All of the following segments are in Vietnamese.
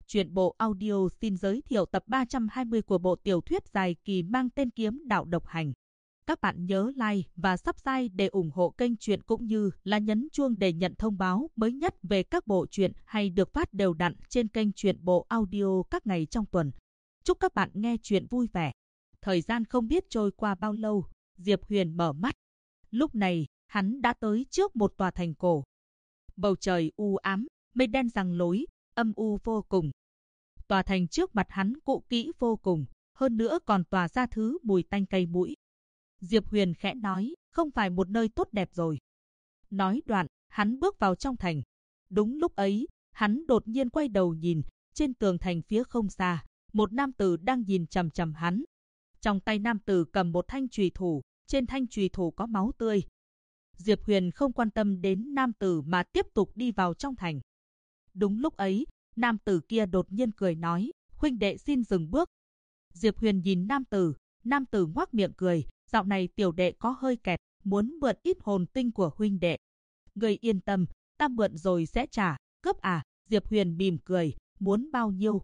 Truyện bộ audio xin giới thiệu tập 320 của bộ tiểu thuyết dài kỳ mang tên Kiếm Đạo Độc Hành. Các bạn nhớ like và subscribe để ủng hộ kênh truyện cũng như là nhấn chuông để nhận thông báo mới nhất về các bộ truyện hay được phát đều đặn trên kênh truyện bộ audio các ngày trong tuần. Chúc các bạn nghe truyện vui vẻ. Thời gian không biết trôi qua bao lâu, Diệp Huyền mở mắt. Lúc này, hắn đã tới trước một tòa thành cổ. Bầu trời u ám, mây đen giăng lối, âm u vô cùng. Tòa thành trước mặt hắn cũ kỹ vô cùng, hơn nữa còn tỏa ra thứ mùi tanh cay mũi. Diệp Huyền khẽ nói, không phải một nơi tốt đẹp rồi. Nói đoạn, hắn bước vào trong thành. Đúng lúc ấy, hắn đột nhiên quay đầu nhìn, trên tường thành phía không xa, một nam tử đang nhìn chằm chằm hắn. Trong tay nam tử cầm một thanh chùy thủ, trên thanh chùy thủ có máu tươi. Diệp Huyền không quan tâm đến nam tử mà tiếp tục đi vào trong thành. Đúng lúc ấy, nam tử kia đột nhiên cười nói, huynh đệ xin dừng bước. Diệp Huyền nhìn nam tử ngoác miệng cười, dạo này tiểu đệ có hơi kẹt, muốn mượn ít hồn tinh của huynh đệ. Ngươi yên tâm, ta mượn rồi sẽ trả, cướp à? Diệp Huyền mỉm cười, muốn bao nhiêu?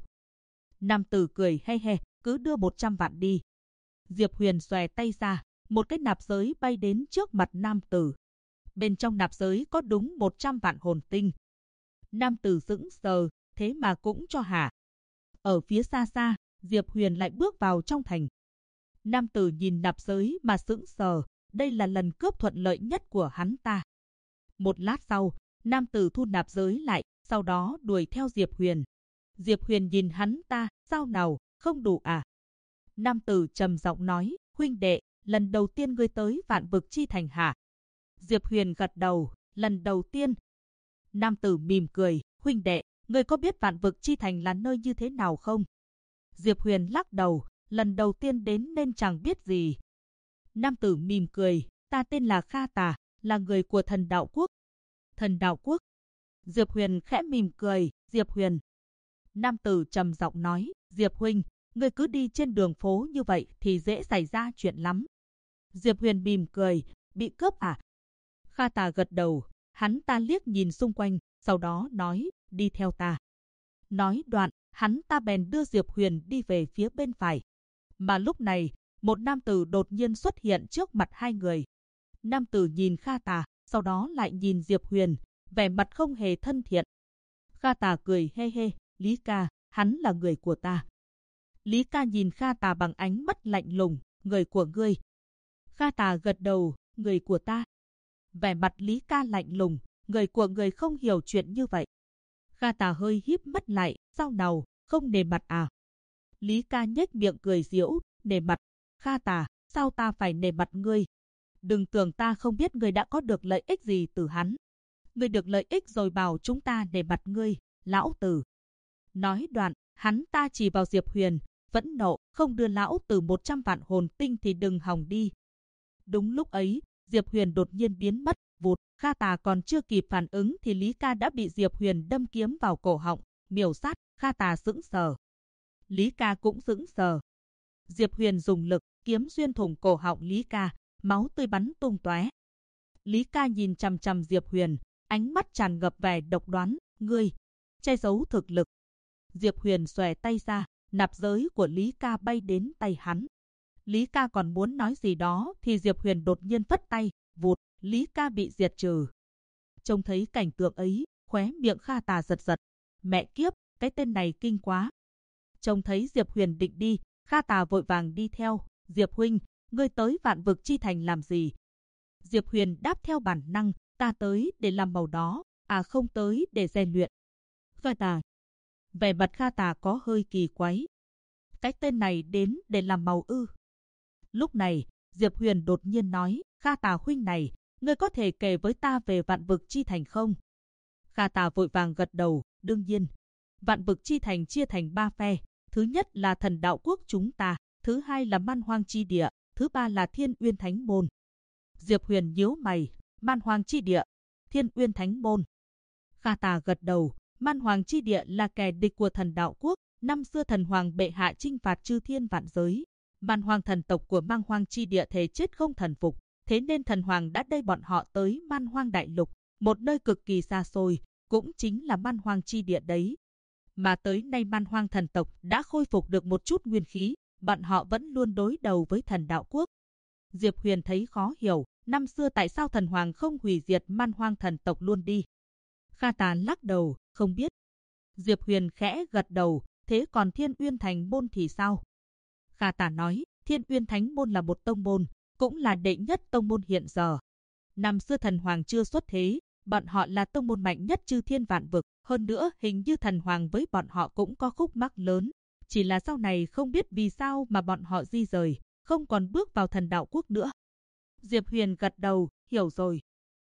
Nam tử cười he he, cứ đưa 100 vạn đi. Diệp Huyền xòe tay ra, một cái nạp giới bay đến trước mặt nam tử. Bên trong nạp giới có đúng 100 vạn hồn tinh. Nam tử sững sờ, thế mà cũng cho hả? Ở phía xa xa, Diệp Huyền lại bước vào trong thành. Nam tử nhìn nạp giới mà sững sờ, đây là lần cướp thuận lợi nhất của hắn ta. Một lát sau, nam tử thu nạp giới lại, sau đó đuổi theo Diệp Huyền. Diệp Huyền nhìn hắn ta, sao nào, không đủ à? Nam tử trầm giọng nói, huynh đệ, lần đầu tiên ngươi tới Vạn Vực Chi Thành hả? Diệp Huyền gật đầu, lần đầu tiên. Nam tử mỉm cười, huynh đệ, ngươi có biết Vạn Vực Chi Thành là nơi như thế nào không? Diệp Huyền lắc đầu, lần đầu tiên đến nên chẳng biết gì. Nam tử mỉm cười, ta tên là Kha Tà, là người của Thần Đạo Quốc. Thần Đạo Quốc? Diệp Huyền khẽ mỉm cười, Diệp Huyền. Nam tử trầm giọng nói, Diệp huynh, ngươi cứ đi trên đường phố như vậy thì dễ xảy ra chuyện lắm. Diệp Huyền mỉm cười, bị cướp à? Kha Tà gật đầu, hắn ta liếc nhìn xung quanh, sau đó nói, đi theo ta. Nói đoạn, hắn ta bèn đưa Diệp Huyền đi về phía bên phải. Mà lúc này, một nam tử đột nhiên xuất hiện trước mặt hai người. Nam tử nhìn Kha Tà, sau đó lại nhìn Diệp Huyền, vẻ mặt không hề thân thiện. Kha Tà cười he he, Lý ca, hắn là người của ta. Lý ca nhìn Kha Tà bằng ánh mắt lạnh lùng, người của ngươi. Kha Tà gật đầu, người của ta. Vẻ mặt Lý ca lạnh lùng, người của người không hiểu chuyện như vậy. Kha Tà hơi híp mắt lại, sao nào, không nể mặt à? Lý ca nhếch miệng cười giễu, nể mặt. Kha Tà, sao ta phải nể mặt ngươi? Đừng tưởng ta không biết ngươi đã có được lợi ích gì từ hắn. Ngươi được lợi ích rồi bảo chúng ta nể mặt ngươi, lão tử. Nói đoạn, hắn ta chỉ vào Diệp Huyền, vẫn nộ, không đưa lão tử 100 vạn hồn tinh thì đừng hòng đi. Đúng lúc ấy, Diệp Huyền đột nhiên biến mất, vụt. Kha Tà còn chưa kịp phản ứng thì Lý ca đã bị Diệp Huyền đâm kiếm vào cổ họng, miểu sát. Kha Tà sững sờ. Lý ca cũng sững sờ. Diệp Huyền dùng lực, kiếm xuyên thủng cổ họng Lý ca, máu tươi bắn tung tóe. Lý ca nhìn chằm chằm Diệp Huyền, ánh mắt tràn ngập vẻ độc đoán, ngươi che giấu thực lực. Diệp Huyền xòe tay ra, nạp giới của Lý ca bay đến tay hắn. Lý ca còn muốn nói gì đó thì Diệp Huyền đột nhiên phất tay, vụt, Lý ca bị diệt trừ. Trông thấy cảnh tượng ấy, khóe miệng Kha Tà giật giật. Mẹ kiếp, cái tên này kinh quá. Trông thấy Diệp Huyền định đi, Kha Tà vội vàng đi theo. Diệp huynh, ngươi tới Vạn Vực Chi Thành làm gì? Diệp Huyền đáp theo bản năng, ta tới để làm màu đó, à không tới để rèn luyện. Kha Tà. Vẻ mặt Kha Tà có hơi kỳ quái. Cái tên này đến để làm màu ư? Lúc này, Diệp Huyền đột nhiên nói, Kha Tà huynh này, ngươi có thể kể với ta về Vạn Vực Chi Thành không? Kha Tà vội vàng gật đầu, đương nhiên. Vạn Vực Chi Thành chia thành 3 phe, thứ nhất là Thần Đạo Quốc chúng ta, thứ hai là Man Hoang Chi Địa, thứ ba là Thiên Uyên Thánh Môn. Diệp Huyền nhíu mày, Man Hoang Chi Địa, Thiên Uyên Thánh Môn. Kha Tà gật đầu, Man Hoang Chi Địa là kẻ địch của Thần Đạo Quốc, năm xưa Thần Hoàng bệ hạ chinh phạt chư thiên vạn giới. Man Hoang thần tộc của Man Hoang Chi Địa thề chết không thần phục, thế nên Thần Hoàng đã đẩy bọn họ tới Man Hoang Đại Lục, một nơi cực kỳ xa xôi, cũng chính là Man Hoang Chi Địa đấy. mà tới nay Man Hoang thần tộc đã khôi phục được một chút nguyên khí, bọn họ vẫn luôn đối đầu với thần đạo quốc. Diệp Huyền thấy khó hiểu, năm xưa tại sao thần hoàng không hủy diệt Man Hoang thần tộc luôn đi. Kha Tà lắc đầu, không biết. Diệp Huyền khẽ gật đầu, thế còn Thiên Uyên Thành môn thì sao? Kha Tà nói, Thiên Uyên Thánh môn là một tông môn, cũng là đệ nhất tông môn hiện giờ. Năm xưa thần hoàng chưa xuất thế, bọn họ là tông môn mạnh nhất chư thiên vạn vực, hơn nữa hình như thần hoàng với bọn họ cũng có khúc mắc lớn, chỉ là sau này không biết vì sao mà bọn họ di rời, không còn bước vào thần đạo quốc nữa. Diệp Huyền gật đầu, hiểu rồi.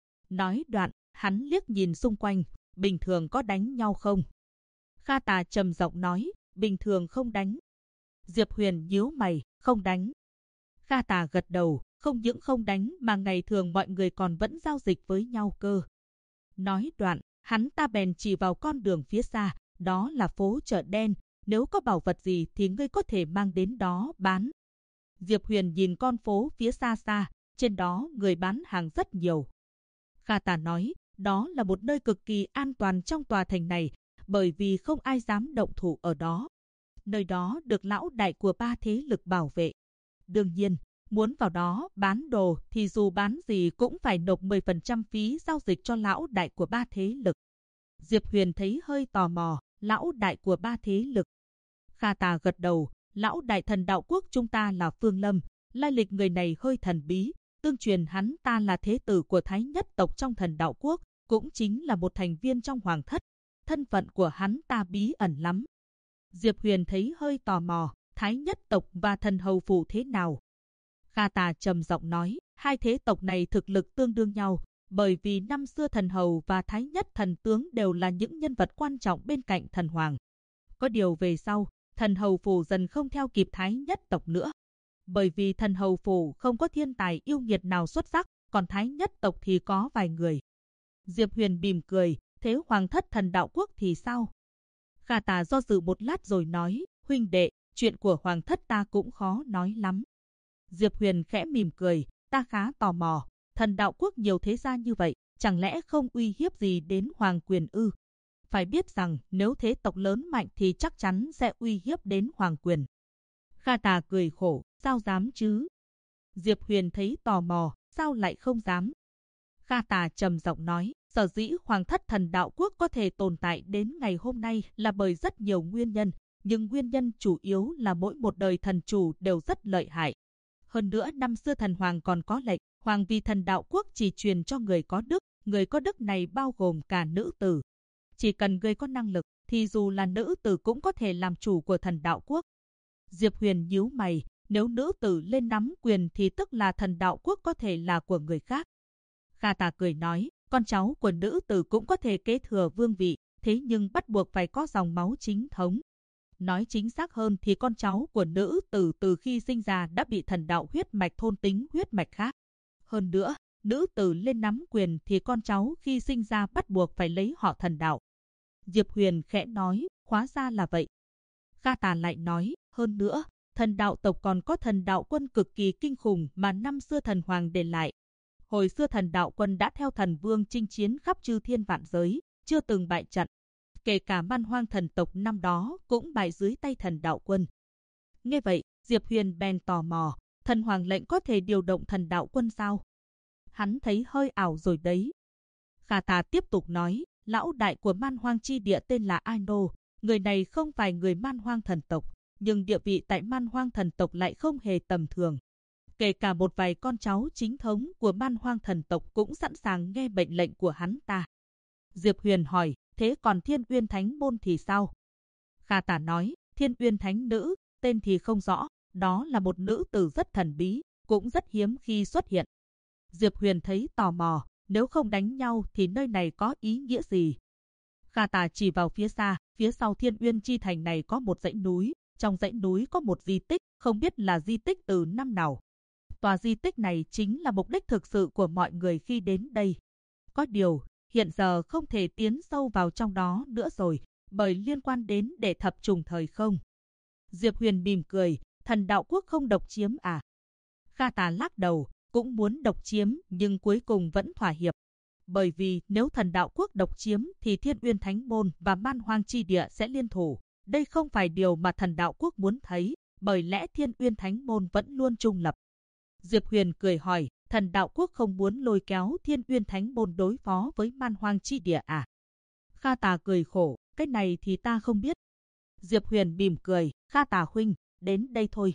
Nói đoạn, hắn liếc nhìn xung quanh, bình thường có đánh nhau không? Kha Tà trầm giọng nói, bình thường không đánh. Diệp Huyền nhíu mày, không đánh. Kha Tà gật đầu, không những không đánh mà ngày thường mọi người còn vẫn giao dịch với nhau cơ. Nói đoạn, hắn ta bèn chỉ vào con đường phía xa, đó là phố chợ đen, nếu có bảo vật gì thì ngươi có thể mang đến đó bán. Diệp Huyền nhìn con phố phía xa xa, trên đó người bán hàng rất nhiều. Kha Tà nói, đó là một nơi cực kỳ an toàn trong tòa thành này, bởi vì không ai dám động thủ ở đó. Nơi đó được lão đại của 3 thế lực bảo vệ. Đương nhiên, muốn vào đó bán đồ thì dù bán gì cũng phải nộp 10% phí giao dịch cho lão đại của 3 thế lực. Diệp Huyền thấy hơi tò mò, lão đại của 3 thế lực. Kha Tà gật đầu, lão đại thần đạo quốc chúng ta là Phương Lâm, lai lịch người này hơi thần bí, tương truyền hắn ta là thế tử của Thái Nhất tộc trong thần đạo quốc, cũng chính là một thành viên trong hoàng thất. Thân phận của hắn ta bí ẩn lắm. Diệp Huyền thấy hơi tò mò, Thái Nhất tộc và thần hầu phủ thế nào? Kha Tà trầm giọng nói, hai thế tộc này thực lực tương đương nhau, bởi vì năm xưa thần hầu và Thái Nhất thần tướng đều là những nhân vật quan trọng bên cạnh thần hoàng. Có điều về sau, thần hầu phủ dần không theo kịp Thái Nhất tộc nữa. Bởi vì thần hầu phủ không có thiên tài yêu nghiệt nào xuất sắc, còn Thái Nhất tộc thì có vài người. Diệp Huyền mỉm cười, thế hoàng thất thần đạo quốc thì sao? Kha Tà do dự một lát rồi nói, huynh đệ, chuyện của hoàng thất ta cũng khó nói lắm. Diệp Huyền khẽ mỉm cười, ta khá tò mò, thần đạo quốc nhiều thế gia như vậy, chẳng lẽ không uy hiếp gì đến hoàng quyền ư? Phải biết rằng nếu thế tộc lớn mạnh thì chắc chắn sẽ uy hiếp đến hoàng quyền. Kha Tà cười khổ, sao dám chứ? Diệp Huyền thấy tò mò, sao lại không dám? Kha Tà trầm giọng nói, sở dĩ hoàng thất thần đạo quốc có thể tồn tại đến ngày hôm nay là bởi rất nhiều nguyên nhân, nhưng nguyên nhân chủ yếu là mỗi một đời thần chủ đều rất lợi hại. Hơn nữa năm xưa thần hoàng còn có lệnh, hoàng vì thần đạo quốc chỉ truyền cho người có đức này bao gồm cả nữ tử. Chỉ cần người có năng lực, thì dù là nữ tử cũng có thể làm chủ của thần đạo quốc. Diệp Huyền nhíu mày, nếu nữ tử lên nắm quyền thì tức là thần đạo quốc có thể là của người khác. Kha Tà cười nói, con cháu của nữ tử cũng có thể kế thừa vương vị, thế nhưng bắt buộc phải có dòng máu chính thống. Nói chính xác hơn thì con cháu của nữ tử từ khi sinh ra đã bị thần đạo huyết mạch thôn tính huyết mạch khác. Hơn nữa, nữ tử lên nắm quyền thì con cháu khi sinh ra bắt buộc phải lấy họ thần đạo. Diệp Huyền khẽ nói, hóa ra là vậy. Kha Tà lại nói, hơn nữa, thần đạo tộc còn có thần đạo quân cực kỳ kinh khủng mà năm xưa thần hoàng để lại. Hồi xưa thần đạo quân đã theo thần vương chinh chiến khắp chư thiên vạn giới, chưa từng bại trận. Kể cả Man Hoang thần tộc năm đó cũng bại dưới tay thần đạo quân. Nghe vậy, Diệp Huyền bèn tò mò, thần hoàng lệnh có thể điều động thần đạo quân sao? Hắn thấy hơi ảo rồi đấy. Kha Tà tiếp tục nói, lão đại của Man Hoang chi địa tên là Aino, người này không phải người Man Hoang thần tộc, nhưng địa vị tại Man Hoang thần tộc lại không hề tầm thường. Kể cả một vài con cháu chính thống của Man Hoang thần tộc cũng sẵn sàng nghe mệnh lệnh của hắn ta. Diệp Huyền hỏi, thế còn Thiên Uyên Thánh môn thì sao? Kha Tà nói, Thiên Uyên Thánh nữ, tên thì không rõ, đó là một nữ tử rất thần bí, cũng rất hiếm khi xuất hiện. Diệp Huyền thấy tò mò, nếu không đánh nhau thì nơi này có ý nghĩa gì? Kha Tà chỉ vào phía xa, phía sau Thiên Uyên chi thành này có một dãy núi, trong dãy núi có một di tích, không biết là di tích từ năm nào. Tòa di tích này chính là mục đích thực sự của mọi người khi đến đây. Có điều, hiện giờ không thể tiến sâu vào trong đó nữa rồi, bởi liên quan đến để thập trùng thời không. Diệp Huyền mỉm cười, thần đạo quốc không độc chiếm à? Kha Tà lắc đầu, cũng muốn độc chiếm nhưng cuối cùng vẫn thỏa hiệp. bởi vì nếu Thần Đạo Quốc độc chiếm thì Thiên Uyên Thánh Môn và Man Hoang Chi Địa sẽ liên thủ. Đây không phải điều mà Thần Đạo Quốc muốn thấy, bởi lẽ Thiên Uyên Thánh Môn vẫn luôn trung lập. Diệp Huyền cười hỏi, Thần Đạo Quốc không muốn lôi kéo Thiên Uyên Thánh Môn đối phó với Man Hoang Chi Địa à? Kha Tà cười khổ, cái này thì ta không biết. Diệp Huyền mỉm cười, Kha Tà huynh, đến đây thôi.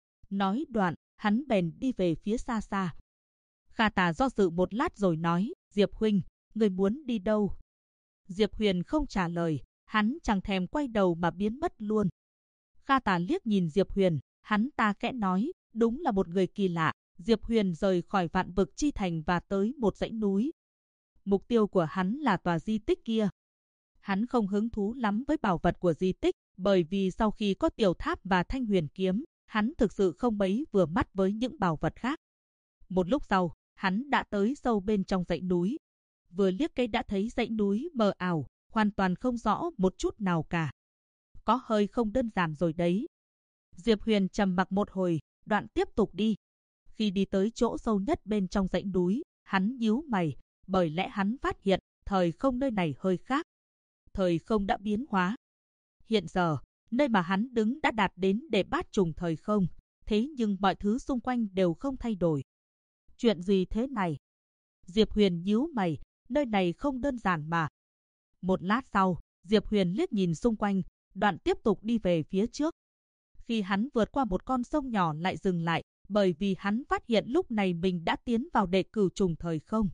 Nói đoạn, hắn bèn đi về phía xa xa. Kha Tà do dự một lát rồi nói, Diệp huynh, người muốn đi đâu? Diệp Huyền không trả lời, hắn chẳng thèm quay đầu mà biến mất luôn. Kha Tà liếc nhìn Diệp Huyền, hắn ta khẽ nói, đúng là một người kỳ lạ. Diệp Huyền rời khỏi Vạn Vực Chi Thành và tới một dãy núi. Mục tiêu của hắn là tòa di tích kia. Hắn không hứng thú lắm với bảo vật của di tích, bởi vì sau khi có Tiểu Tháp và Thanh Huyền Kiếm, hắn thực sự không mấy vừa mắt với những bảo vật khác. Một lúc sau, hắn đã tới sâu bên trong dãy núi. Vừa liếc cây đã thấy dãy núi mờ ảo, hoàn toàn không rõ một chút nào cả. Có hơi không đơn giản rồi đấy. Diệp Huyền trầm mặc một hồi, đoạn tiếp tục đi. Khi đi tới chỗ sâu nhất bên trong dãy núi, hắn nhíu mày, bởi lẽ hắn phát hiện thời không nơi này hơi khác. Thời không đã biến hóa. Hiện giờ, nơi mà hắn đứng đã đạt đến để bát trùng thời không, thế nhưng mọi thứ xung quanh đều không thay đổi. Chuyện gì thế này? Diệp Huyền nhíu mày, nơi này không đơn giản mà. Một lát sau, Diệp Huyền liếc nhìn xung quanh, đoạn tiếp tục đi về phía trước. Khi hắn vượt qua một con sông nhỏ lại dừng lại, bởi vì hắn phát hiện lúc này mình đã tiến vào đệ cửu trùng thời không.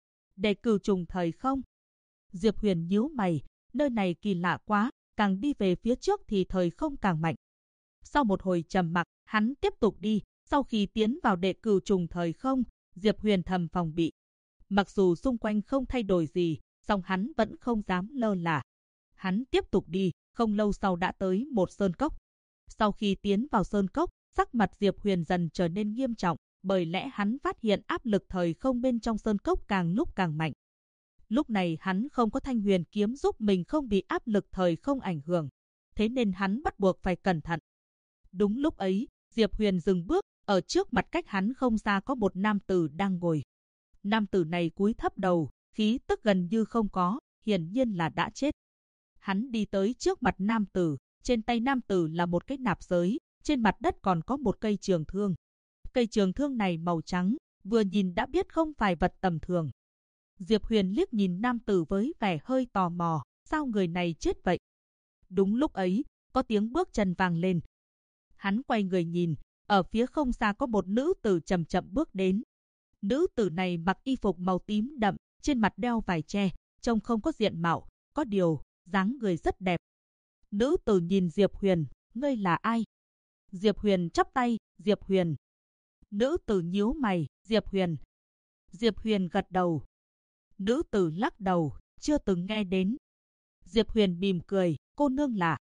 Đệ cửu trùng thời không? Diệp Huyền nhíu mày, nơi này kỳ lạ quá, càng đi về phía trước thì thời không càng mạnh. Sau một hồi trầm mặc, hắn tiếp tục đi, sau khi tiến vào đệ cửu trùng thời không, Diệp Huyền thầm phòng bị. Mặc dù xung quanh không thay đổi gì, song hắn vẫn không dám lơ là. Hắn tiếp tục đi, không lâu sau đã tới một sơn cốc. Sau khi tiến vào sơn cốc, sắc mặt Diệp Huyền dần trở nên nghiêm trọng, bởi lẽ hắn phát hiện áp lực thời không bên trong sơn cốc càng lúc càng mạnh. Lúc này hắn không có Thanh Huyền Kiếm giúp mình không bị áp lực thời không ảnh hưởng, thế nên hắn bắt buộc phải cẩn thận. Đúng lúc ấy, Diệp Huyền dừng bước, ở trước mặt cách hắn không xa có một nam tử đang ngồi. Nam tử này cúi thấp đầu, khí tức gần như không có, hiển nhiên là đã chết. Hắn đi tới trước mặt nam tử, trên tay nam tử là một cái nạp giới, trên mặt đất còn có một cây trường thương. Cây trường thương này màu trắng, vừa nhìn đã biết không phải vật tầm thường. Diệp Huyền liếc nhìn nam tử với vẻ hơi tò mò, sao người này chết vậy? Đúng lúc ấy, có tiếng bước chân vang lên. Hắn quay người nhìn, ở phía không xa có một nữ tử chậm chậm bước đến. Nữ tử này mặc y phục màu tím đậm, trên mặt đeo vải tre, trông không có diện mạo, có điều, dáng người rất đẹp. Nữ tử nhìn Diệp Huyền, ngươi là ai? Diệp Huyền chắp tay, Diệp Huyền. Nữ tử nhíu mày, Diệp Huyền. Diệp Huyền gật đầu. Nữ tử lắc đầu, chưa từng nghe đến. Diệp Huyền mỉm cười, cô nương là.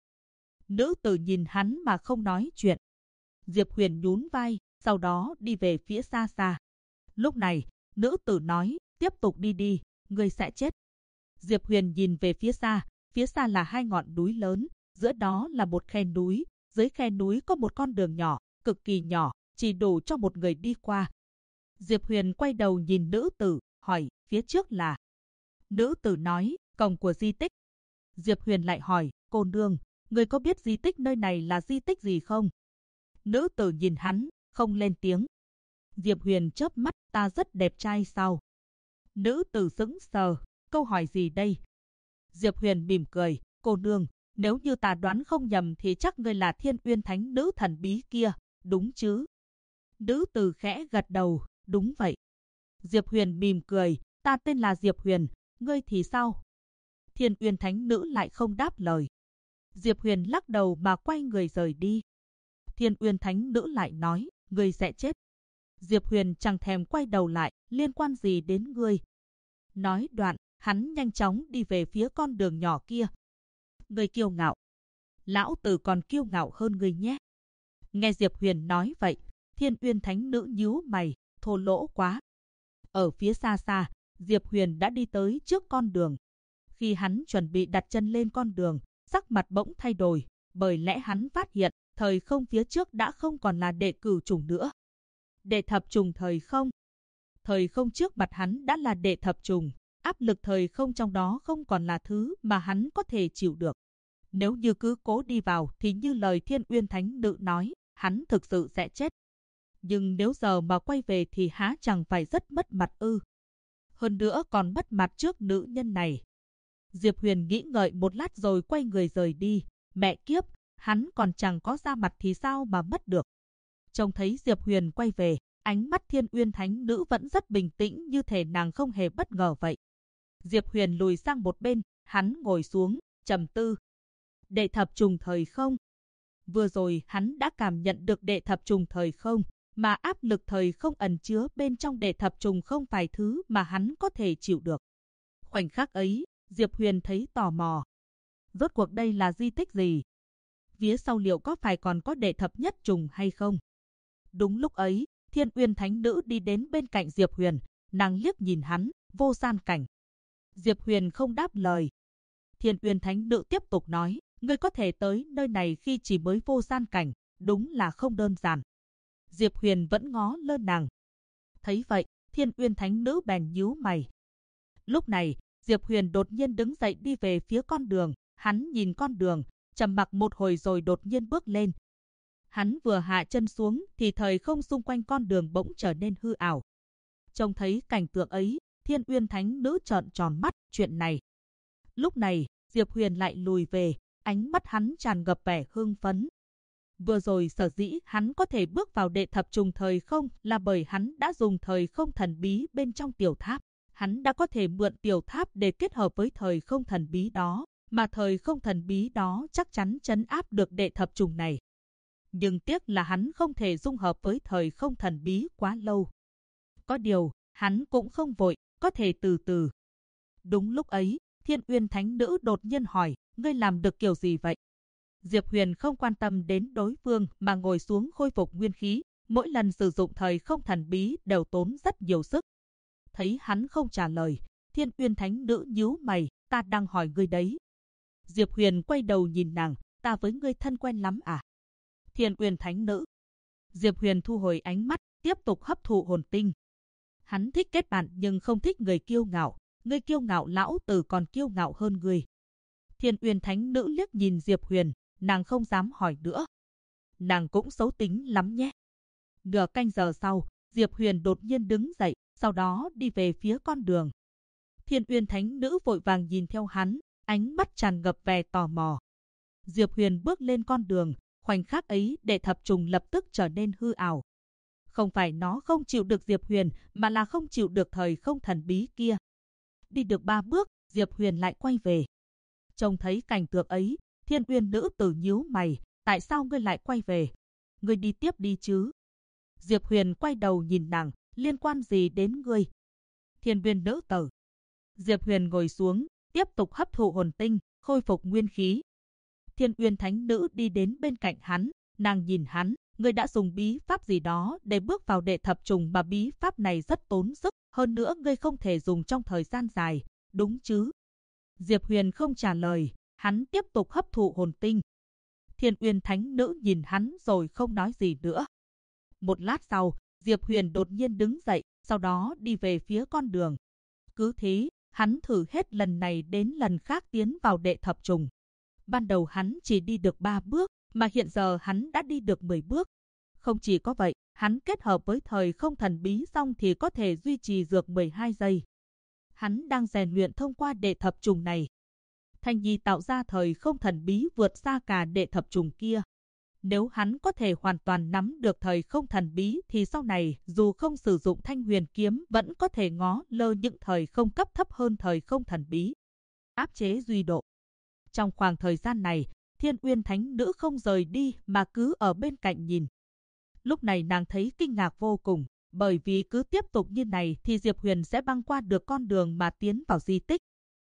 Nữ tử nhìn hắn mà không nói chuyện. Diệp Huyền nhún vai, sau đó đi về phía xa xa. Lúc này, nữ tử nói, tiếp tục đi đi, ngươi sẽ chết. Diệp Huyền nhìn về phía xa là hai ngọn núi lớn, giữa đó là một khe núi, dưới khe núi có một con đường nhỏ, cực kỳ nhỏ, chỉ đủ cho một người đi qua. Diệp Huyền quay đầu nhìn nữ tử, hỏi, phía trước là? Nữ tử nói, cổng của di tích. Diệp Huyền lại hỏi, cô nương, người có biết di tích nơi này là di tích gì không? Nữ tử nhìn hắn, không lên tiếng. Diệp Huyền chớp mắt, ta rất đẹp trai sao? Nữ tử sững sờ, câu hỏi gì đây? Diệp Huyền mỉm cười, cô nương, nếu như ta đoán không nhầm thì chắc ngươi là Thiên Uyên Thánh nữ thần bí kia, đúng chứ? Nữ tử khẽ gật đầu, đúng vậy. Diệp Huyền mỉm cười, ta tên là Diệp Huyền, ngươi thì sao? Thiên Uyên Thánh nữ lại không đáp lời. Diệp Huyền lắc đầu mà quay người rời đi. Thiên Uyên Thánh nữ lại nói, ngươi sẽ chết. Diệp Huyền chẳng thèm quay đầu lại, liên quan gì đến ngươi? Nói đoạn, hắn nhanh chóng đi về phía con đường nhỏ kia. Ngươi kiêu ngạo. Lão tử còn kiêu ngạo hơn ngươi nhé. Nghe Diệp Huyền nói vậy, Thiên Uyên Thánh nữ nhíu mày, thô lỗ quá. Ở phía xa xa, Diệp Huyền đã đi tới trước con đường. Khi hắn chuẩn bị đặt chân lên con đường, sắc mặt bỗng thay đổi, bởi lẽ hắn phát hiện thời không phía trước đã không còn là đệ cửu trùng nữa. Đệ thập trùng thời không. Thời không trước mặt hắn đã là đệ thập trùng, áp lực thời không trong đó không còn là thứ mà hắn có thể chịu được. Nếu như cứ cố đi vào thì như lời Thiên Uyên Thánh Nữ nói, hắn thực sự sẽ chết. Nhưng nếu giờ mà quay về thì há chẳng phải rất mất mặt ư? Hơn nữa còn mất mặt trước nữ nhân này. Diệp Huyền nghĩ ngợi một lát rồi quay người rời đi. Mẹ kiếp, hắn còn chẳng có ra mặt thì sao mà mất được. Trông thấy Diệp Huyền quay về, ánh mắt Thiên Uyên Thánh Nữ vẫn rất bình tĩnh như thể nàng không hề bất ngờ vậy. Diệp Huyền lùi sang một bên, hắn ngồi xuống, trầm tư. Đệ thập trùng thời không. Vừa rồi hắn đã cảm nhận được đệ thập trùng thời không, mà áp lực thời không ẩn chứa bên trong đệ thập trùng không phải thứ mà hắn có thể chịu được. Khoảnh khắc ấy, Diệp Huyền thấy tò mò. Rốt cuộc đây là di tích gì? Phía sau liệu có phải còn có đệ thập nhất trùng hay không? Đúng lúc ấy, Thiên Uyên Thánh Nữ đi đến bên cạnh Diệp Huyền, nàng liếc nhìn hắn, vô gian cảnh. Diệp Huyền không đáp lời. Thiên Uyên Thánh Nữ tiếp tục nói, ngươi có thể tới nơi này khi chỉ mới vô gian cảnh, đúng là không đơn giản. Diệp Huyền vẫn ngó lơ nàng. Thấy vậy, Thiên Uyên Thánh Nữ bèn nhíu mày. Lúc này, Diệp Huyền đột nhiên đứng dậy đi về phía con đường, hắn nhìn con đường, trầm mặc một hồi rồi đột nhiên bước lên. Hắn vừa hạ chân xuống thì thời không xung quanh con đường bỗng trở nên hư ảo. Trông thấy cảnh tượng ấy, Thiên Uyên Thánh Nữ trợn tròn mắt, chuyện này. Lúc này, Diệp Huyền lại lùi về, ánh mắt hắn tràn ngập vẻ hưng phấn. Vừa rồi sở dĩ hắn có thể bước vào đệ thập trùng thời không là bởi hắn đã dùng thời không thần bí bên trong tiểu tháp. Hắn đã có thể mượn tiểu tháp để kết hợp với thời không thần bí đó, mà thời không thần bí đó chắc chắn trấn áp được đệ thập trùng này. Nhưng tiếc là hắn không thể dung hợp với thời không thần bí quá lâu. Có điều, hắn cũng không vội, có thể từ từ. Đúng lúc ấy, Thiên Uyên Thánh Nữ đột nhiên hỏi, ngươi làm được kiểu gì vậy? Diệp Huyền không quan tâm đến đối phương mà ngồi xuống khôi phục nguyên khí. Mỗi lần sử dụng thời không thần bí đều tốn rất nhiều sức. Thấy hắn không trả lời, Thiên Uyên Thánh Nữ nhíu mày, ta đang hỏi ngươi đấy. Diệp Huyền quay đầu nhìn nàng, ta với ngươi thân quen lắm à? Thiên Uyên Thánh Nữ. Diệp Huyền thu hồi ánh mắt, tiếp tục hấp thụ hồn tinh. Hắn thích kết bạn nhưng không thích người kiêu ngạo. Ngươi kiêu ngạo lão tử còn kiêu ngạo hơn ngươi. Thiên Uyên Thánh Nữ liếc nhìn Diệp Huyền, nàng không dám hỏi nữa. Nàng cũng xấu tính lắm nhé. Nửa canh giờ sau, Diệp Huyền đột nhiên đứng dậy, sau đó đi về phía con đường. Thiên Uyên Thánh Nữ vội vàng nhìn theo hắn, ánh mắt tràn ngập vẻ tò mò. Diệp Huyền bước lên con đường, khoảnh khắc ấy đệ thập trùng lập tức trở nên hư ảo. Không phải nó không chịu được Diệp Huyền, mà là không chịu được thời không thần bí kia. Đi được 3 bước, Diệp Huyền lại quay về. Trông thấy cảnh tượng ấy, Thiên Uyên Nữ tử nhíu mày, tại sao ngươi lại quay về? Ngươi đi tiếp đi chứ? Diệp Huyền quay đầu nhìn nàng, liên quan gì đến ngươi? Thiên Uyên Nữ tử. Diệp Huyền ngồi xuống, tiếp tục hấp thụ hồn tinh, khôi phục nguyên khí. Thiên Uyên Thánh Nữ đi đến bên cạnh hắn, nàng nhìn hắn, ngươi đã dùng bí pháp gì đó để bước vào đệ thập trùng mà bí pháp này rất tốn sức, hơn nữa ngươi không thể dùng trong thời gian dài, đúng chứ? Diệp Huyền không trả lời, hắn tiếp tục hấp thụ hồn tinh. Thiên Uyên Thánh Nữ nhìn hắn rồi không nói gì nữa. Một lát sau, Diệp Huyền đột nhiên đứng dậy, sau đó đi về phía con đường. Cứ thế, hắn thử hết lần này đến lần khác tiến vào đệ thập trùng. Ban đầu hắn chỉ đi được 3 bước, mà hiện giờ hắn đã đi được 10 bước. Không chỉ có vậy, hắn kết hợp với thời không thần bí xong thì có thể duy trì dược 12 giây. Hắn đang rèn luyện thông qua đệ thập trùng này. Thanh Nhi tạo ra thời không thần bí vượt xa cả đệ thập trùng kia. Nếu hắn có thể hoàn toàn nắm được thời không thần bí thì sau này dù không sử dụng Thanh Huyền kiếm vẫn có thể ngó lơ những thời không cấp thấp hơn thời không thần bí. Áp chế duy độ. Trong khoảng thời gian này, Thiên Uyên Thánh Nữ không rời đi mà cứ ở bên cạnh nhìn. Lúc này nàng thấy kinh ngạc vô cùng, bởi vì cứ tiếp tục như này thì Diệp Huyền sẽ băng qua được con đường mà tiến vào di tích.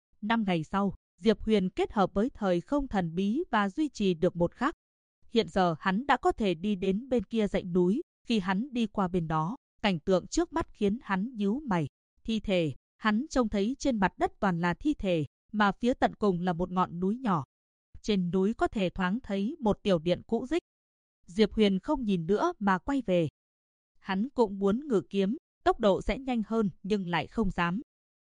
5 ngày sau, Diệp Huyền kết hợp với thời không thần bí và duy trì được một khắc. Hiện giờ hắn đã có thể đi đến bên kia dãy núi, khi hắn đi qua bên đó, cảnh tượng trước mắt khiến hắn nhíu mày. Thi thể, hắn trông thấy trên mặt đất toàn là thi thể, mà phía tận cùng là một ngọn núi nhỏ. Trên núi có thể thoáng thấy một tiểu điện cũ rích. Diệp Huyền không nhìn nữa mà quay về. Hắn cũng muốn ngự kiếm, tốc độ sẽ nhanh hơn nhưng lại không dám.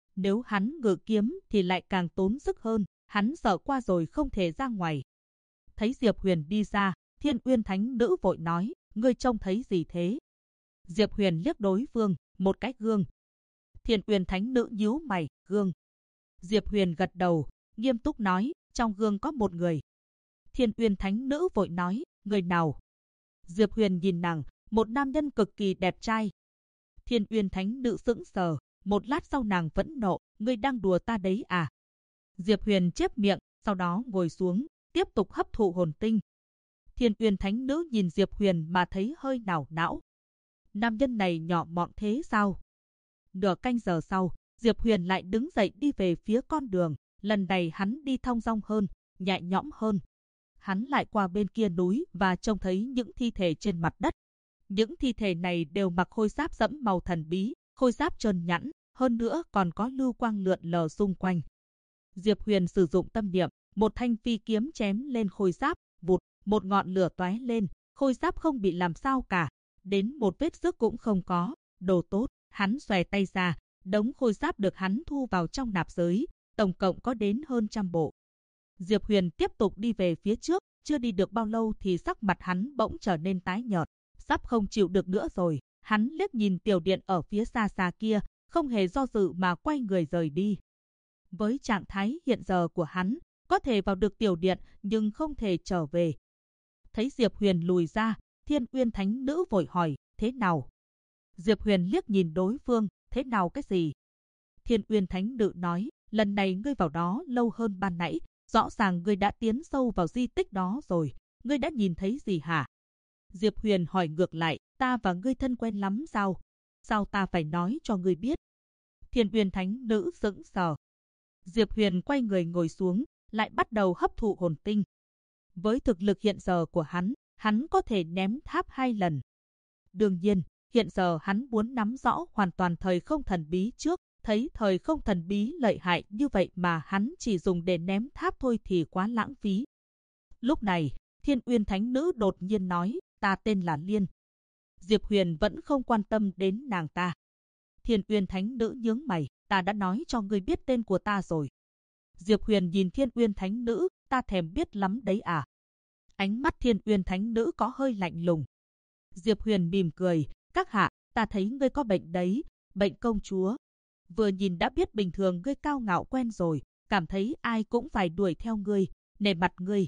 Nếu hắn ngự kiếm thì lại càng tốn sức hơn, hắn sợ qua rồi không thể ra ngoài. Thấy Diệp Huyền đi ra, Thiên Uyên Thánh Nữ vội nói, ngươi trông thấy gì thế? Diệp Huyền liếc đối phương, một cái gương. Thiên Uyên Thánh Nữ nhíu mày, gương. Diệp Huyền gật đầu, nghiêm túc nói, trong gương có một người. Thiên Uyên Thánh Nữ vội nói, người nào? Diệp Huyền nhìn nàng, một nam nhân cực kỳ đẹp trai. Thiên Uyên Thánh Nữ sững sờ, một lát sau nàng vẫn nộ, ngươi đang đùa ta đấy à? Diệp Huyền chép miệng, sau đó ngồi xuống, tiếp tục hấp thụ hồn tinh. Thiên Uyên Thánh Nữ nhìn Diệp Huyền mà thấy hơi nao não. Nam nhân này nhỏ mọn thế sao? Nửa canh giờ sau, Diệp Huyền lại đứng dậy đi về phía con đường. Lần này hắn đi thong dong hơn, nhẹ nhõm hơn. Hắn lại qua bên kia núi và trông thấy những thi thể trên mặt đất. Những thi thể này đều mặc khôi giáp sẫm màu thần bí, khôi giáp trơn nhẵn, hơn nữa còn có lưu quang lượn lờ xung quanh. Diệp Huyền sử dụng tâm niệm, một thanh phi kiếm chém lên khôi giáp, vụt, một ngọn lửa tóe lên, khôi giáp không bị làm sao cả, đến một vết rước cũng không có, đồ tốt. Hắn xòe tay ra, đống khôi giáp được hắn thu vào trong nạp giới, tổng cộng có đến hơn 100 bộ. Diệp Huyền tiếp tục đi về phía trước, chưa đi được bao lâu thì sắc mặt hắn bỗng trở nên tái nhợt, sắp không chịu được nữa rồi. Hắn liếc nhìn tiểu điện ở phía xa xa kia, không hề do dự mà quay người rời đi. Với trạng thái hiện giờ của hắn, có thể vào được tiểu điện nhưng không thể trở về. Thấy Diệp Huyền lùi ra, Thiên Uyên Thánh Nữ vội hỏi, thế nào? Diệp Huyền liếc nhìn đối phương, thế nào cái gì? Thiên Uyên Thánh Nữ nói, lần này ngươi vào đó lâu hơn ban nãy, rõ ràng ngươi đã tiến sâu vào di tích đó rồi, ngươi đã nhìn thấy gì hả? Diệp Huyền hỏi ngược lại, ta và ngươi thân quen lắm sao? Sao ta phải nói cho ngươi biết? Thiên Uyên Thánh Nữ sững sờ. Diệp Huyền quay người ngồi xuống, lại bắt đầu hấp thụ hồn tinh. Với thực lực hiện giờ của hắn có thể ném tháp 2 lần. Đương nhiên, hiện giờ hắn muốn nắm rõ hoàn toàn thời không thần bí trước, thấy thời không thần bí lợi hại như vậy mà hắn chỉ dùng để ném tháp thôi thì quá lãng phí. Lúc này, Thiên Uyên Thánh Nữ đột nhiên nói, ta tên là Liên. Diệp Huyền vẫn không quan tâm đến nàng ta. Thiên Uyên Thánh Nữ nhướng mày, ta đã nói cho ngươi biết tên của ta rồi. Diệp Huyền nhìn Thiên Uyên Thánh Nữ, ta thèm biết lắm đấy à. Ánh mắt Thiên Uyên Thánh Nữ có hơi lạnh lùng. Diệp Huyền mỉm cười, các hạ, ta thấy ngươi có bệnh đấy, bệnh công chúa. Vừa nhìn đã biết bình thường ngươi cao ngạo quen rồi, cảm thấy ai cũng phải đuổi theo ngươi, nể mặt ngươi.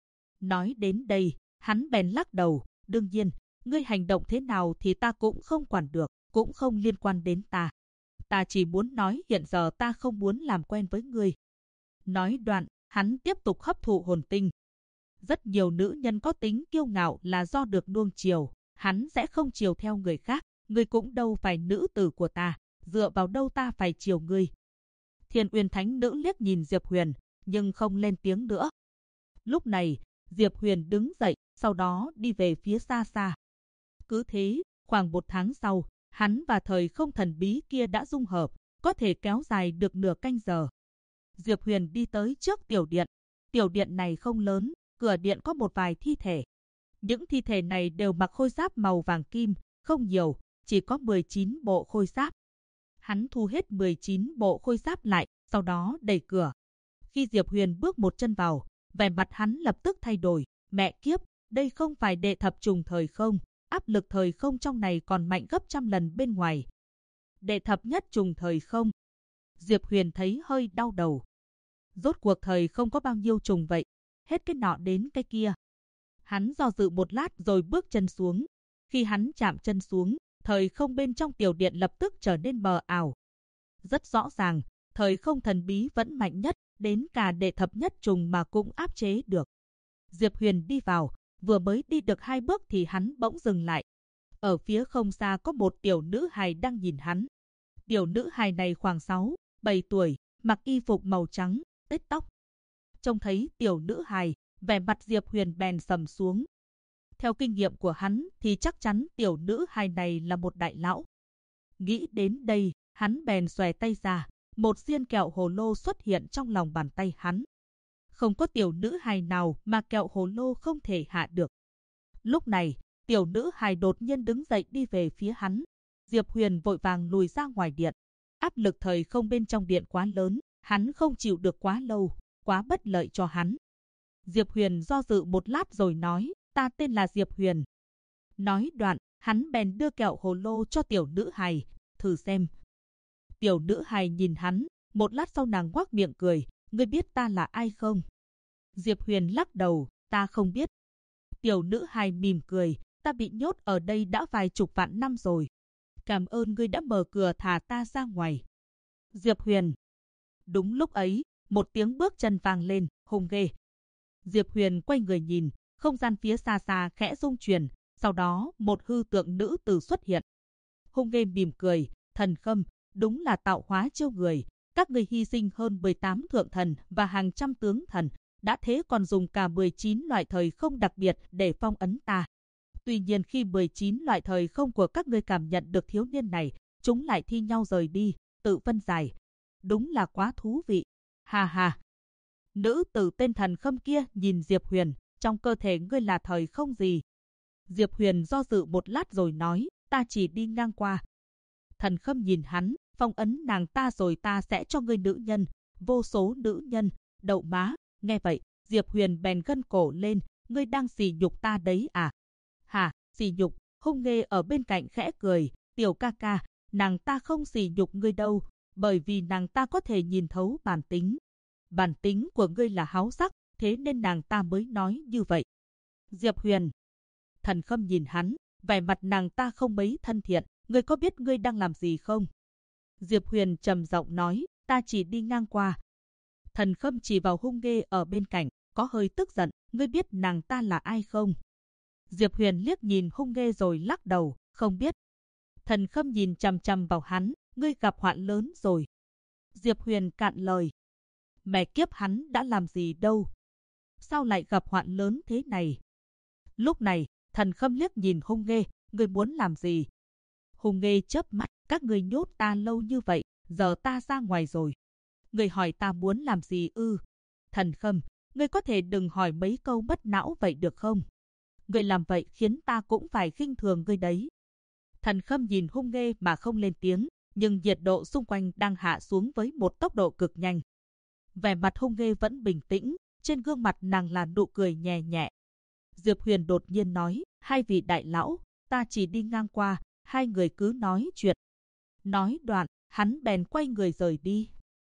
Nói đến đây, hắn bèn lắc đầu, đương nhiên, ngươi hành động thế nào thì ta cũng không quản được, cũng không liên quan đến ta. Ta chỉ muốn nói hiện giờ ta không muốn làm quen với ngươi. Nói đoạn, hắn tiếp tục hấp thụ hồn tinh. Rất nhiều nữ nhân có tính kiêu ngạo là do được nuông chiều, hắn sẽ không chiều theo người khác, ngươi cũng đâu phải nữ tử của ta, dựa vào đâu ta phải chiều ngươi. Thiên Uyên Thánh Nữ liếc nhìn Diệp Huyền, nhưng không lên tiếng nữa. Lúc này, Diệp Huyền đứng dậy, sau đó đi về phía xa xa. Cứ thế, khoảng 1 tháng sau, hắn và thời không thần bí kia đã dung hợp, có thể kéo dài được nửa canh giờ. Diệp Huyền đi tới trước tiểu điện. Tiểu điện này không lớn, cửa điện có một vài thi thể. Những thi thể này đều mặc khôi giáp màu vàng kim, không nhiều, chỉ có 19 bộ khôi giáp. Hắn thu hết 19 bộ khôi giáp lại, sau đó đẩy cửa. Khi Diệp Huyền bước một chân vào, vẻ mặt hắn lập tức thay đổi. Mẹ kiếp, đây không phải đệ thập trùng thời không, áp lực thời không trong này còn mạnh gấp 100 lần bên ngoài. Đệ thập nhất trùng thời không. Diệp Huyền thấy hơi đau đầu. Rốt cuộc thời không có bao nhiêu trùng vậy? Hết cái nọ đến cái kia. Hắn do dự một lát rồi bước chân xuống. Khi hắn chạm chân xuống, thời không bên trong tiểu điện lập tức trở nên mờ ảo. Rất rõ ràng, thời không thần bí vẫn mạnh nhất, đến cả đệ thập nhất trùng mà cũng áp chế được. Diệp Huyền đi vào, vừa mới đi được 2 bước thì hắn bỗng dừng lại. Ở phía không xa có một tiểu nữ hài đang nhìn hắn. Tiểu nữ hài này khoảng 6-7 tuổi, mặc y phục màu trắng, tết tóc. Trông thấy tiểu nữ hài, vẻ mặt Diệp Huyền bèn sầm xuống. Theo kinh nghiệm của hắn thì chắc chắn tiểu nữ hài này là một đại lão. Nghĩ đến đây, hắn bèn xòe tay ra, một xiên kẹo hồ lô xuất hiện trong lòng bàn tay hắn. Không có tiểu nữ hài nào mà kẹo hồ lô không thể hạ được. Lúc này, tiểu nữ hài đột nhiên đứng dậy đi về phía hắn. Diệp Huyền vội vàng lùi ra ngoài điện. Áp lực thời không bên trong điện quá lớn, hắn không chịu được quá lâu, quá bất lợi cho hắn. Diệp Huyền do dự một lát rồi nói, ta tên là Diệp Huyền. Nói đoạn, hắn bèn đưa kẹo hồ lô cho tiểu nữ hài, thử xem. Tiểu nữ hài nhìn hắn, một lát sau nàng ngoác miệng cười, ngươi biết ta là ai không? Diệp Huyền lắc đầu, ta không biết. Tiểu nữ hài mỉm cười, ta bị nhốt ở đây đã vài chục vạn năm rồi. Cảm ơn ngươi đã mở cửa thả ta ra ngoài. Diệp Huyền. Đúng lúc ấy, một tiếng bước chân vang lên, hùng ghê. Diệp Huyền quay người nhìn, không gian phía xa xa khẽ rung chuyển, sau đó một hư tượng nữ tử xuất hiện. Hùng ghê mỉm cười, thần Khâm, đúng là tạo hóa chiêu người. Các người hy sinh hơn 18 thượng thần và hàng trăm tướng thần, đã thế còn dùng cả 19 loại thời không đặc biệt để phong ấn ta. Tuy nhiên khi 19 loại thời không của các ngươi cảm nhận được thiếu niên này, chúng lại thi nhau rời đi, tự phân giải. Đúng là quá thú vị. Ha ha. Nữ tử tên thần Khâm kia nhìn Diệp Huyền, trong cơ thể ngươi là thời không gì? Diệp Huyền do dự một lát rồi nói, ta chỉ đi ngang qua. Thần Khâm nhìn hắn, phong ấn nàng ta rồi ta sẽ cho ngươi nữ nhân, vô số nữ nhân, đậu má. Nghe vậy, Diệp Huyền bèn gân cổ lên, ngươi đang sỉ nhục ta đấy à? Hả, sỉ nhục? Hung Nghê ở bên cạnh khẽ cười, tiểu ca ca, nàng ta không sỉ nhục ngươi đâu, bởi vì nàng ta có thể nhìn thấu bản tính. Bản tính của ngươi là háo sắc, thế nên nàng ta mới nói như vậy. Diệp Huyền. Thần Khâm nhìn hắn, vẻ mặt nàng ta không mấy thân thiện, ngươi có biết ngươi đang làm gì không? Diệp Huyền trầm giọng nói, ta chỉ đi ngang qua. Thần Khâm chỉ vào Hung Nghê ở bên cạnh, có hơi tức giận, ngươi biết nàng ta là ai không? Diệp Huyền liếc nhìn Hung Nghê rồi lắc đầu, không biết. Thần Khâm nhìn chằm chằm vào hắn, ngươi gặp hoạn lớn rồi. Diệp Huyền cạn lời. Mẹ kiếp, hắn đã làm gì đâu? Sao lại gặp hoạn lớn thế này? Lúc này, Thần Khâm liếc nhìn Hung Nghê, ngươi muốn làm gì? Hung Nghê chớp mắt, các ngươi nhốt ta lâu như vậy, giờ ta ra ngoài rồi. Ngươi hỏi ta muốn làm gì ư? Thần Khâm, ngươi có thể đừng hỏi mấy câu mất não vậy được không? Ngươi làm vậy khiến ta cũng phải khinh thường ngươi đấy. Thần Khâm nhìn Hung Nghê mà không lên tiếng, nhưng nhiệt độ xung quanh đang hạ xuống với một tốc độ cực nhanh. Vẻ mặt Hung Nghê vẫn bình tĩnh, trên gương mặt nàng là nụ cười nhẹ nhẹ. Diệp Huyền đột nhiên nói, hai vị đại lão, ta chỉ đi ngang qua, hai người cứ nói chuyện. Nói đoạn, hắn bèn quay người rời đi.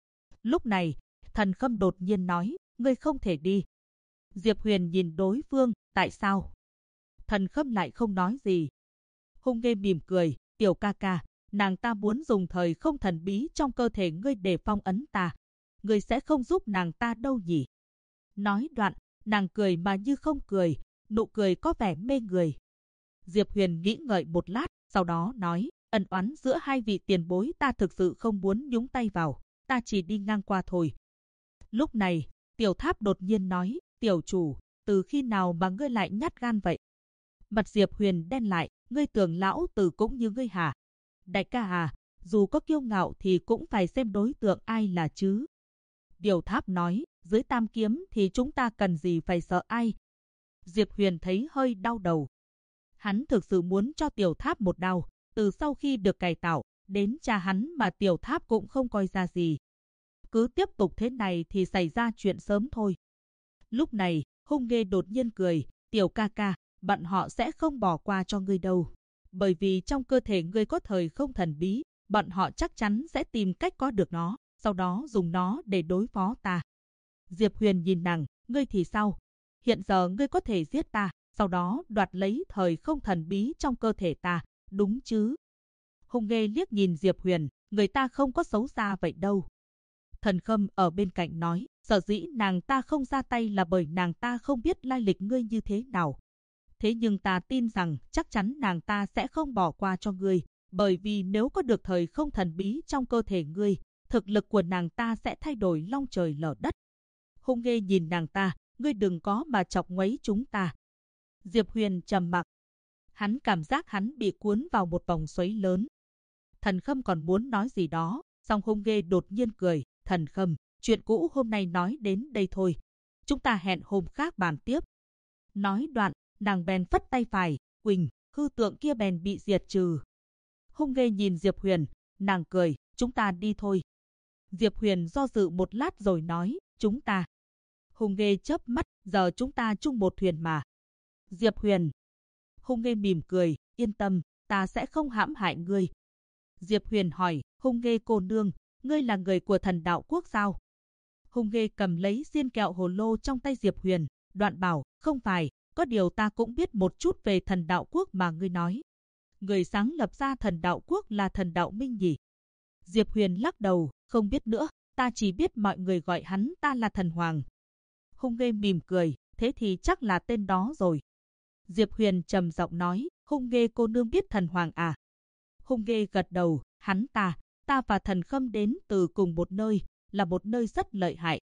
Lúc này, Thần Khâm đột nhiên nói, ngươi không thể đi. Diệp Huyền nhìn đối phương, tại sao? Thần Khâm lại không nói gì. Hung Nghê mỉm cười, tiểu ca ca, nàng ta muốn dùng thời không thần bí trong cơ thể ngươi để phong ấn ta. Ngươi sẽ không giúp nàng ta đâu nhỉ? Nói đoạn, nàng cười mà như không cười, nụ cười có vẻ mê người. Diệp Huyền nghĩ ngợi một lát, sau đó nói, ân oán giữa hai vị tiền bối ta thực sự không muốn nhúng tay vào, ta chỉ đi ngang qua thôi. Lúc này, Tiểu Tháp đột nhiên nói, tiểu chủ, từ khi nào mà ngươi lại nhát gan vậy? Mặt Diệp Huyền đen lại, ngươi tưởng lão tử cũng như ngươi hả? Đại ca à, dù có kiêu ngạo thì cũng phải xem đối tượng ai là chứ. Tiểu Tháp nói, dưới tam kiếm thì chúng ta cần gì phải sợ ai? Diệp Huyền thấy hơi đau đầu. Hắn thực sự muốn cho Tiểu Tháp một đau, từ sau khi được cải tạo, đến cha hắn mà Tiểu Tháp cũng không coi ra gì. Cứ tiếp tục thế này thì xảy ra chuyện sớm thôi. Lúc này, Hung Nghê đột nhiên cười, tiểu ca ca, bọn họ sẽ không bỏ qua cho ngươi đâu. Bởi vì trong cơ thể ngươi có thời không thần bí, bọn họ chắc chắn sẽ tìm cách có được nó, sau đó dùng nó để đối phó ta. Diệp Huyền nhìn nàng, ngươi thì sao? Hiện giờ ngươi có thể giết ta, sau đó đoạt lấy thời không thần bí trong cơ thể ta, đúng chứ? Hung Nghê liếc nhìn Diệp Huyền, người ta không có xấu xa vậy đâu. Thần Khâm ở bên cạnh nói, sở dĩ nàng ta không ra tay là bởi nàng ta không biết lai lịch ngươi như thế nào. Thế nhưng ta tin rằng chắc chắn nàng ta sẽ không bỏ qua cho ngươi, bởi vì nếu có được thời không thần bí trong cơ thể ngươi, thực lực của nàng ta sẽ thay đổi long trời lở đất. Hung Nghê nhìn nàng ta, ngươi đừng có mà chọc ngoáy chúng ta. Diệp Huyền trầm mặc. Hắn cảm giác hắn bị cuốn vào một vòng xoáy lớn. Thần Khâm còn muốn nói gì đó, song Hung Nghê đột nhiên cười, Thần Khâm, chuyện cũ hôm nay nói đến đây thôi. Chúng ta hẹn hôm khác bàn tiếp. Nói đoạn, nàng bèn phất tay phải, Quỳnh, hư tượng kia bèn bị diệt trừ. Hung Nghê nhìn Diệp Huyền, nàng cười, chúng ta đi thôi. Diệp Huyền do dự một lát rồi nói, chúng ta. Hùng Nghê chớp mắt, giờ chúng ta chung một thuyền mà. Diệp Huyền. Hùng Nghê mỉm cười, yên tâm, ta sẽ không hãm hại ngươi. Diệp Huyền hỏi, Hùng Nghê cô nương, ngươi là người của Thần Đạo Quốc sao? Hùng Nghê cầm lấy xiên kẹo hồ lô trong tay Diệp Huyền, đoạn bảo, không phải, có điều ta cũng biết một chút về Thần Đạo Quốc mà ngươi nói. Người sáng lập ra Thần Đạo Quốc là Thần Đạo Minh nhỉ? Diệp Huyền lắc đầu, không biết nữa, ta chỉ biết mọi người gọi hắn ta là Thần Hoàng. Hùng Nghê mỉm cười, thế thì chắc là tên đó rồi. Diệp Huyền trầm giọng nói, Hùng Nghê cô nương biết Thần Hoàng à? Hùng Nghê gật đầu, hắn ta và Thần Khâm đến từ cùng một nơi, là một nơi rất lợi hại.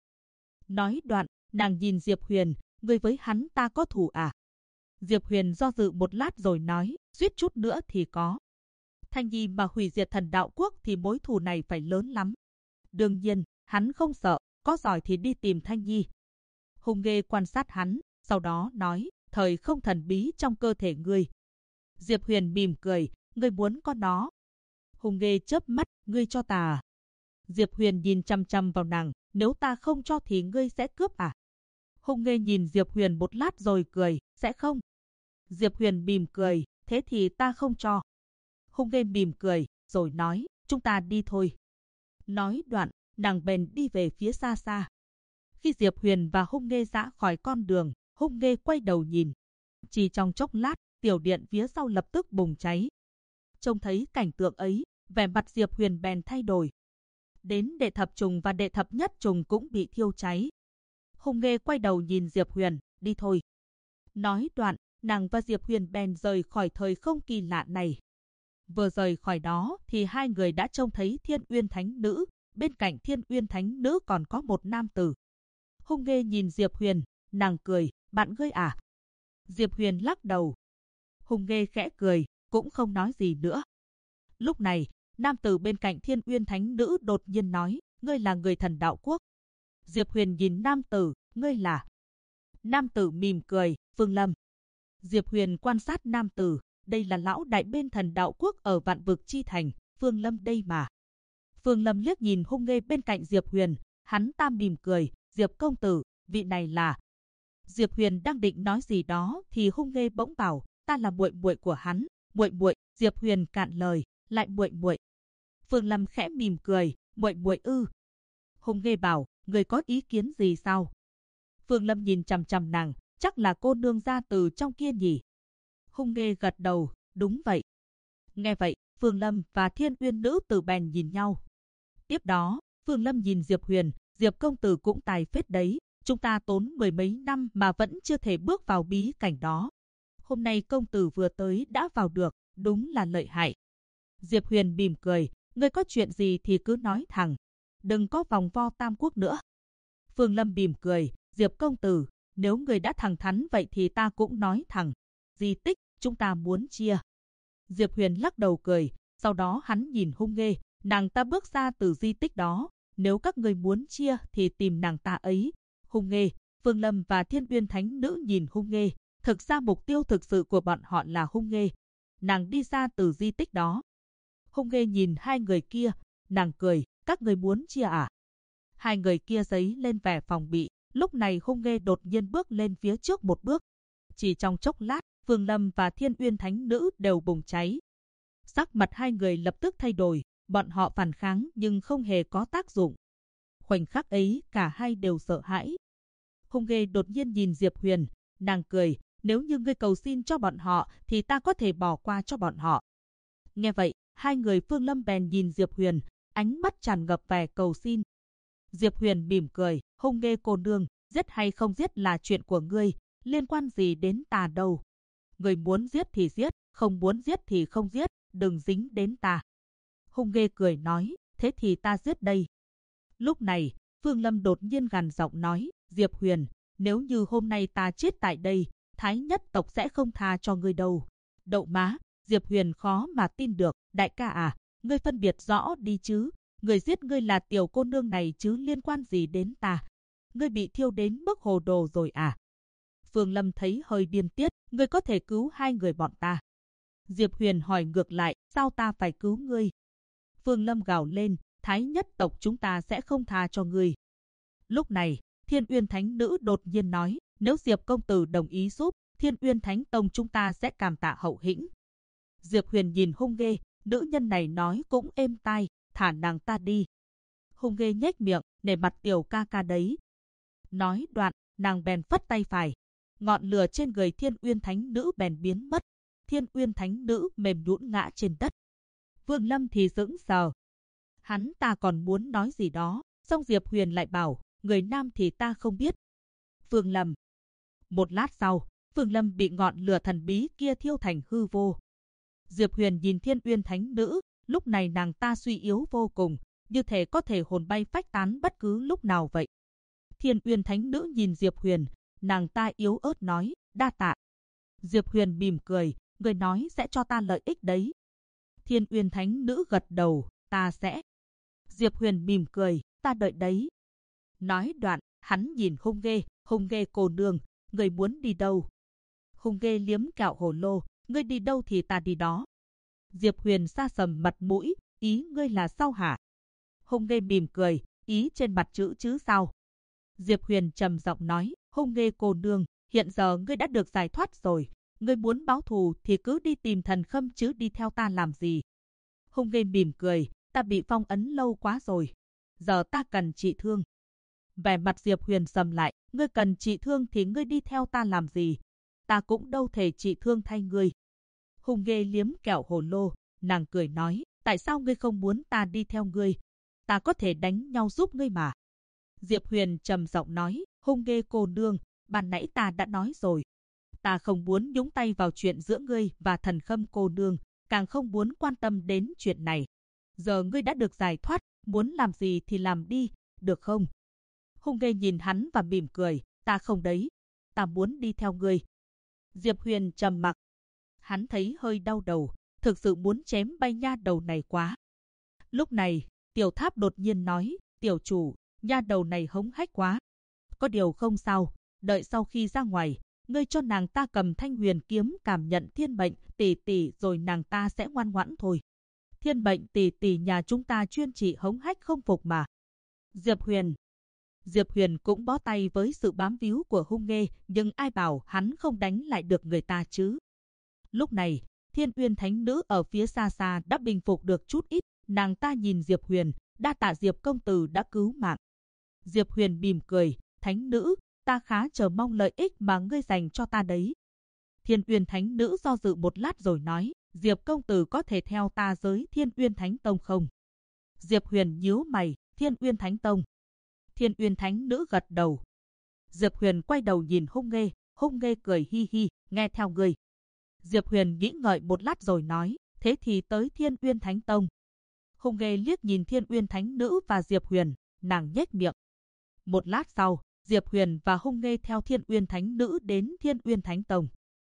Nói đoạn, nàng nhìn Diệp Huyền, ngươi với hắn ta có thù à? Diệp Huyền do dự một lát rồi nói, suýt chút nữa thì có. Thanh Nhi mà hủy diệt Thần Đạo Quốc thì mối thù này phải lớn lắm. Đương nhiên, hắn không sợ, có giỏi thì đi tìm Thanh Nhi. Hùng Nghê quan sát hắn, sau đó nói, thời không thần bí trong cơ thể ngươi. Diệp Huyền mỉm cười, ngươi muốn có nó. Hùng Nghê chớp mắt, ngươi cho ta à? Diệp Huyền nhìn chăm chăm vào nàng, nếu ta không cho thì ngươi sẽ cướp à? Hùng Nghê nhìn Diệp Huyền một lát rồi cười, sẽ không. Diệp Huyền mỉm cười, thế thì ta không cho. Hùng Nghê mỉm cười, rồi nói, chúng ta đi thôi. Nói đoạn, nàng bèn đi về phía xa xa. Khi Diệp Huyền và Hùng Nghê ra khỏi con đường, Hùng Nghê quay đầu nhìn. Chỉ trong chốc lát, tiểu điện phía sau lập tức bùng cháy. Trông thấy cảnh tượng ấy, vẻ mặt Diệp Huyền bèn thay đổi. Đến đệ thập trùng và đệ thập nhất trùng cũng bị thiêu cháy. Hùng Nghê quay đầu nhìn Diệp Huyền, đi thôi. Nói đoạn, nàng và Diệp Huyền bèn rời khỏi thời không kỳ lạ này. Vừa rời khỏi đó thì hai người đã trông thấy Thiên Uyên Thánh Nữ, bên cạnh Thiên Uyên Thánh Nữ còn có một nam tử. Hùng Nghê nhìn Diệp Huyền, nàng cười, bạn ngươi à? Diệp Huyền lắc đầu. Hùng Nghê khẽ cười, cũng không nói gì nữa. Lúc này, nam tử bên cạnh Thiên Uyên Thánh Nữ đột nhiên nói, ngươi là người Thần Đạo Quốc. Diệp Huyền nhìn nam tử, ngươi là? Nam tử mỉm cười, Phương Lâm. Diệp Huyền quan sát nam tử, đây là lão đại bên Thần Đạo Quốc ở Vạn Vực Chi Thành, Phương Lâm đây mà. Phương Lâm liếc nhìn Hùng Nghê bên cạnh Diệp Huyền, hắn ta mỉm cười, Diệp công tử, vị này là. Diệp Huyền đang định nói gì đó thì Hùng Nghê bỗng bảo, ta là muội muội của hắn. Muội muội? Diệp Huyền cạn lời, lại muội muội. Phương Lâm khẽ mỉm cười, muội muội ư? Hùng Nghê bảo, người có ý kiến gì sao? Phương Lâm nhìn chằm chằm nàng, chắc là cô nương ra từ trong kia nhỉ? Hùng Nghê gật đầu, đúng vậy. Nghe vậy, Phương Lâm và Thiên Uyên nữ tử bèn nhìn nhau. Tiếp đó, Phương Lâm nhìn Diệp Huyền, Diệp công tử cũng tài phết đấy, chúng ta tốn mười mấy năm mà vẫn chưa thể bước vào bí cảnh đó. Hôm nay công tử vừa tới đã vào được, đúng là lợi hại. Diệp Huyền mỉm cười, ngươi có chuyện gì thì cứ nói thẳng, đừng có vòng vo Tam Quốc nữa. Phương Lâm mỉm cười, Diệp công tử, nếu người đã thẳng thắn vậy thì ta cũng nói thẳng. Di tích, chúng ta muốn chia. Diệp Huyền lắc đầu cười, sau đó hắn nhìn Hùng Nghê, nàng ta bước ra từ di tích đó, nếu các người muốn chia thì tìm nàng ta ấy. Hùng Nghê, Phương Lâm và Thiên Uyên Thánh Nữ nhìn Hùng Nghê, thực ra mục tiêu thực sự của bọn họ là Hùng Nghê. Nàng đi ra từ di tích đó. Hùng Nghê nhìn hai người kia, nàng cười, các người muốn chia à? Hai người kia giấy lên vẻ phòng bị, lúc này Hùng Nghê đột nhiên bước lên phía trước một bước. Chỉ trong chốc lát, Phương Lâm và Thiên Uyên Thánh Nữ đều bùng cháy. Sắc mặt hai người lập tức thay đổi, bọn họ phản kháng nhưng không hề có tác dụng. Khoảnh khắc ấy cả hai đều sợ hãi. Hùng Nghê đột nhiên nhìn Diệp Huyền, nàng cười, nếu như ngươi cầu xin cho bọn họ thì ta có thể bỏ qua cho bọn họ. Nghe vậy, hai người Phương Lâm bèn nhìn Diệp Huyền, ánh mắt tràn ngập vẻ cầu xin. Diệp Huyền mỉm cười, Hùng Nghê cô nương, giết hay không giết là chuyện của ngươi, liên quan gì đến ta đâu. Người muốn giết thì giết, không muốn giết thì không giết, đừng dính đến ta. Hùng Nghê cười nói, thế thì ta giết đây. Lúc này, Phương Lâm đột nhiên gằn giọng nói, Diệp Huyền, nếu như hôm nay ta chết tại đây, Thái Nhất tộc sẽ không tha cho ngươi đâu. Đậu má, Diệp Huyền khó mà tin được, đại ca à, ngươi phân biệt rõ đi chứ, người giết ngươi là tiểu cô nương này chứ liên quan gì đến ta. Ngươi bị thiêu đến mức hồ đồ rồi à? Phương Lâm thấy hơi điên tiết, ngươi có thể cứu hai người bọn ta. Diệp Huyền hỏi ngược lại, sao ta phải cứu ngươi? Phương Lâm gào lên, Thái nhất tộc chúng ta sẽ không tha cho ngươi. Lúc này, Thiên Uyên Thánh Nữ đột nhiên nói, nếu Diệp công tử đồng ý giúp, Thiên Uyên Thánh Tông chúng ta sẽ cảm tạ hậu hĩnh. Diệp Huyền nhìn Hung Nghê, nữ nhân này nói cũng êm tai, thả nàng ta đi. Hung Nghê nhếch miệng, nể mặt tiểu ca ca đấy. Nói đoạn, nàng bèn phất tay phải. Ngọn lửa trên người Thiên Uyên Thánh Nữ bèn biến mất. Thiên Uyên Thánh Nữ mềm nhũn ngã trên đất. Vương Lâm thì sững sờ. Hắn ta còn muốn nói gì đó, song Diệp Huyền lại bảo, người nam thì ta không biết. Vương Lâm. Một lát sau, Vương Lâm bị ngọn lửa thần bí kia thiêu thành hư vô. Diệp Huyền nhìn Thiên Uyên Thánh Nữ, lúc này nàng ta suy yếu vô cùng, như thể có thể hồn bay phách tán bất cứ lúc nào vậy. Thiên Uyên Thánh Nữ nhìn Diệp Huyền, nàng ta yếu ớt nói, đa tạ. Diệp Huyền mỉm cười, người nói sẽ cho ta lợi ích đấy. Thiên Uyên Thánh Nữ gật đầu, ta sẽ. Diệp Huyền mỉm cười, ta đợi đấy. Nói đoạn, hắn nhìn Hung Nghê cô nương, người muốn đi đâu? Hung Nghê liếm kẹo hồ lô, ngươi đi đâu thì ta đi đó. Diệp Huyền sa sầm mặt mũi, ý ngươi là sao hả? Hung Nghê mỉm cười, ý trên mặt chữ chứ sao? Diệp Huyền trầm giọng nói, Hung Nghê cô nương, hiện giờ ngươi đã được giải thoát rồi, ngươi muốn báo thù thì cứ đi tìm Thần Khâm chứ đi theo ta làm gì? Hung Nghê mỉm cười, ta bị phong ấn lâu quá rồi, giờ ta cần trị thương. Vẻ mặt Diệp Huyền sầm lại, ngươi cần trị thương thì ngươi đi theo ta làm gì? Ta cũng đâu thể trị thương thay ngươi. Hung Nghê liếm kẹo hồ lô, nàng cười nói, tại sao ngươi không muốn ta đi theo ngươi? Ta có thể đánh nhau giúp ngươi mà. Diệp Huyền trầm giọng nói, Hung Nghê cô nương, ban nãy ta đã nói rồi. Ta không muốn nhúng tay vào chuyện giữa ngươi và Thần Khâm cô nương, càng không muốn quan tâm đến chuyện này. Giờ ngươi đã được giải thoát, muốn làm gì thì làm đi, được không? Hung Nghê nhìn hắn và mỉm cười, ta không đấy, ta muốn đi theo ngươi. Diệp Huyền trầm mặc. Hắn thấy hơi đau đầu, thực sự muốn chém bay nha đầu này quá. Lúc này, Tiểu Tháp đột nhiên nói, tiểu chủ, nha đầu này hống hách quá. Có điều không sao, đợi sau khi ra ngoài, ngươi cho nàng ta cầm Thanh Huyền kiếm cảm nhận thiên mệnh tỷ tỷ rồi nàng ta sẽ ngoan ngoãn thôi. Thiên mệnh tỷ tỷ nhà chúng ta chuyên trị hống hách không phục mà. Diệp Huyền cũng bó tay với sự bám víu của Hung Nghê, nhưng ai bảo hắn không đánh lại được người ta chứ. Lúc này, Thiên Uyên Thánh Nữ ở phía xa xa đã bình phục được chút ít, nàng ta nhìn Diệp Huyền, đa tạ Diệp công tử đã cứu mạng. Diệp Huyền mỉm cười, Thánh Nữ, ta khá chờ mong lợi ích mà ngươi dành cho ta đấy. Thiên Uyên Thánh Nữ do dự một lát rồi nói, Diệp công tử có thể theo ta tới Thiên Uyên Thánh Tông không? Diệp Huyền nhíu mày, Thiên Uyên Thánh Tông. Thiên Uyên Thánh Nữ gật đầu. Diệp Huyền quay đầu nhìn Hung Nghê cười hi hi, nghe theo ngươi. Diệp Huyền nghĩ ngợi một lát rồi nói, thế thì tới Thiên Uyên Thánh Tông. Hung Nghê liếc nhìn Thiên Uyên Thánh Nữ và Diệp Huyền, nàng nhếch miệng. Một lát sau, Diệp Huyền và Hung Nghê theo Thiên Uyên Thánh Nữ đến Thiên Uyên Thánh Tông.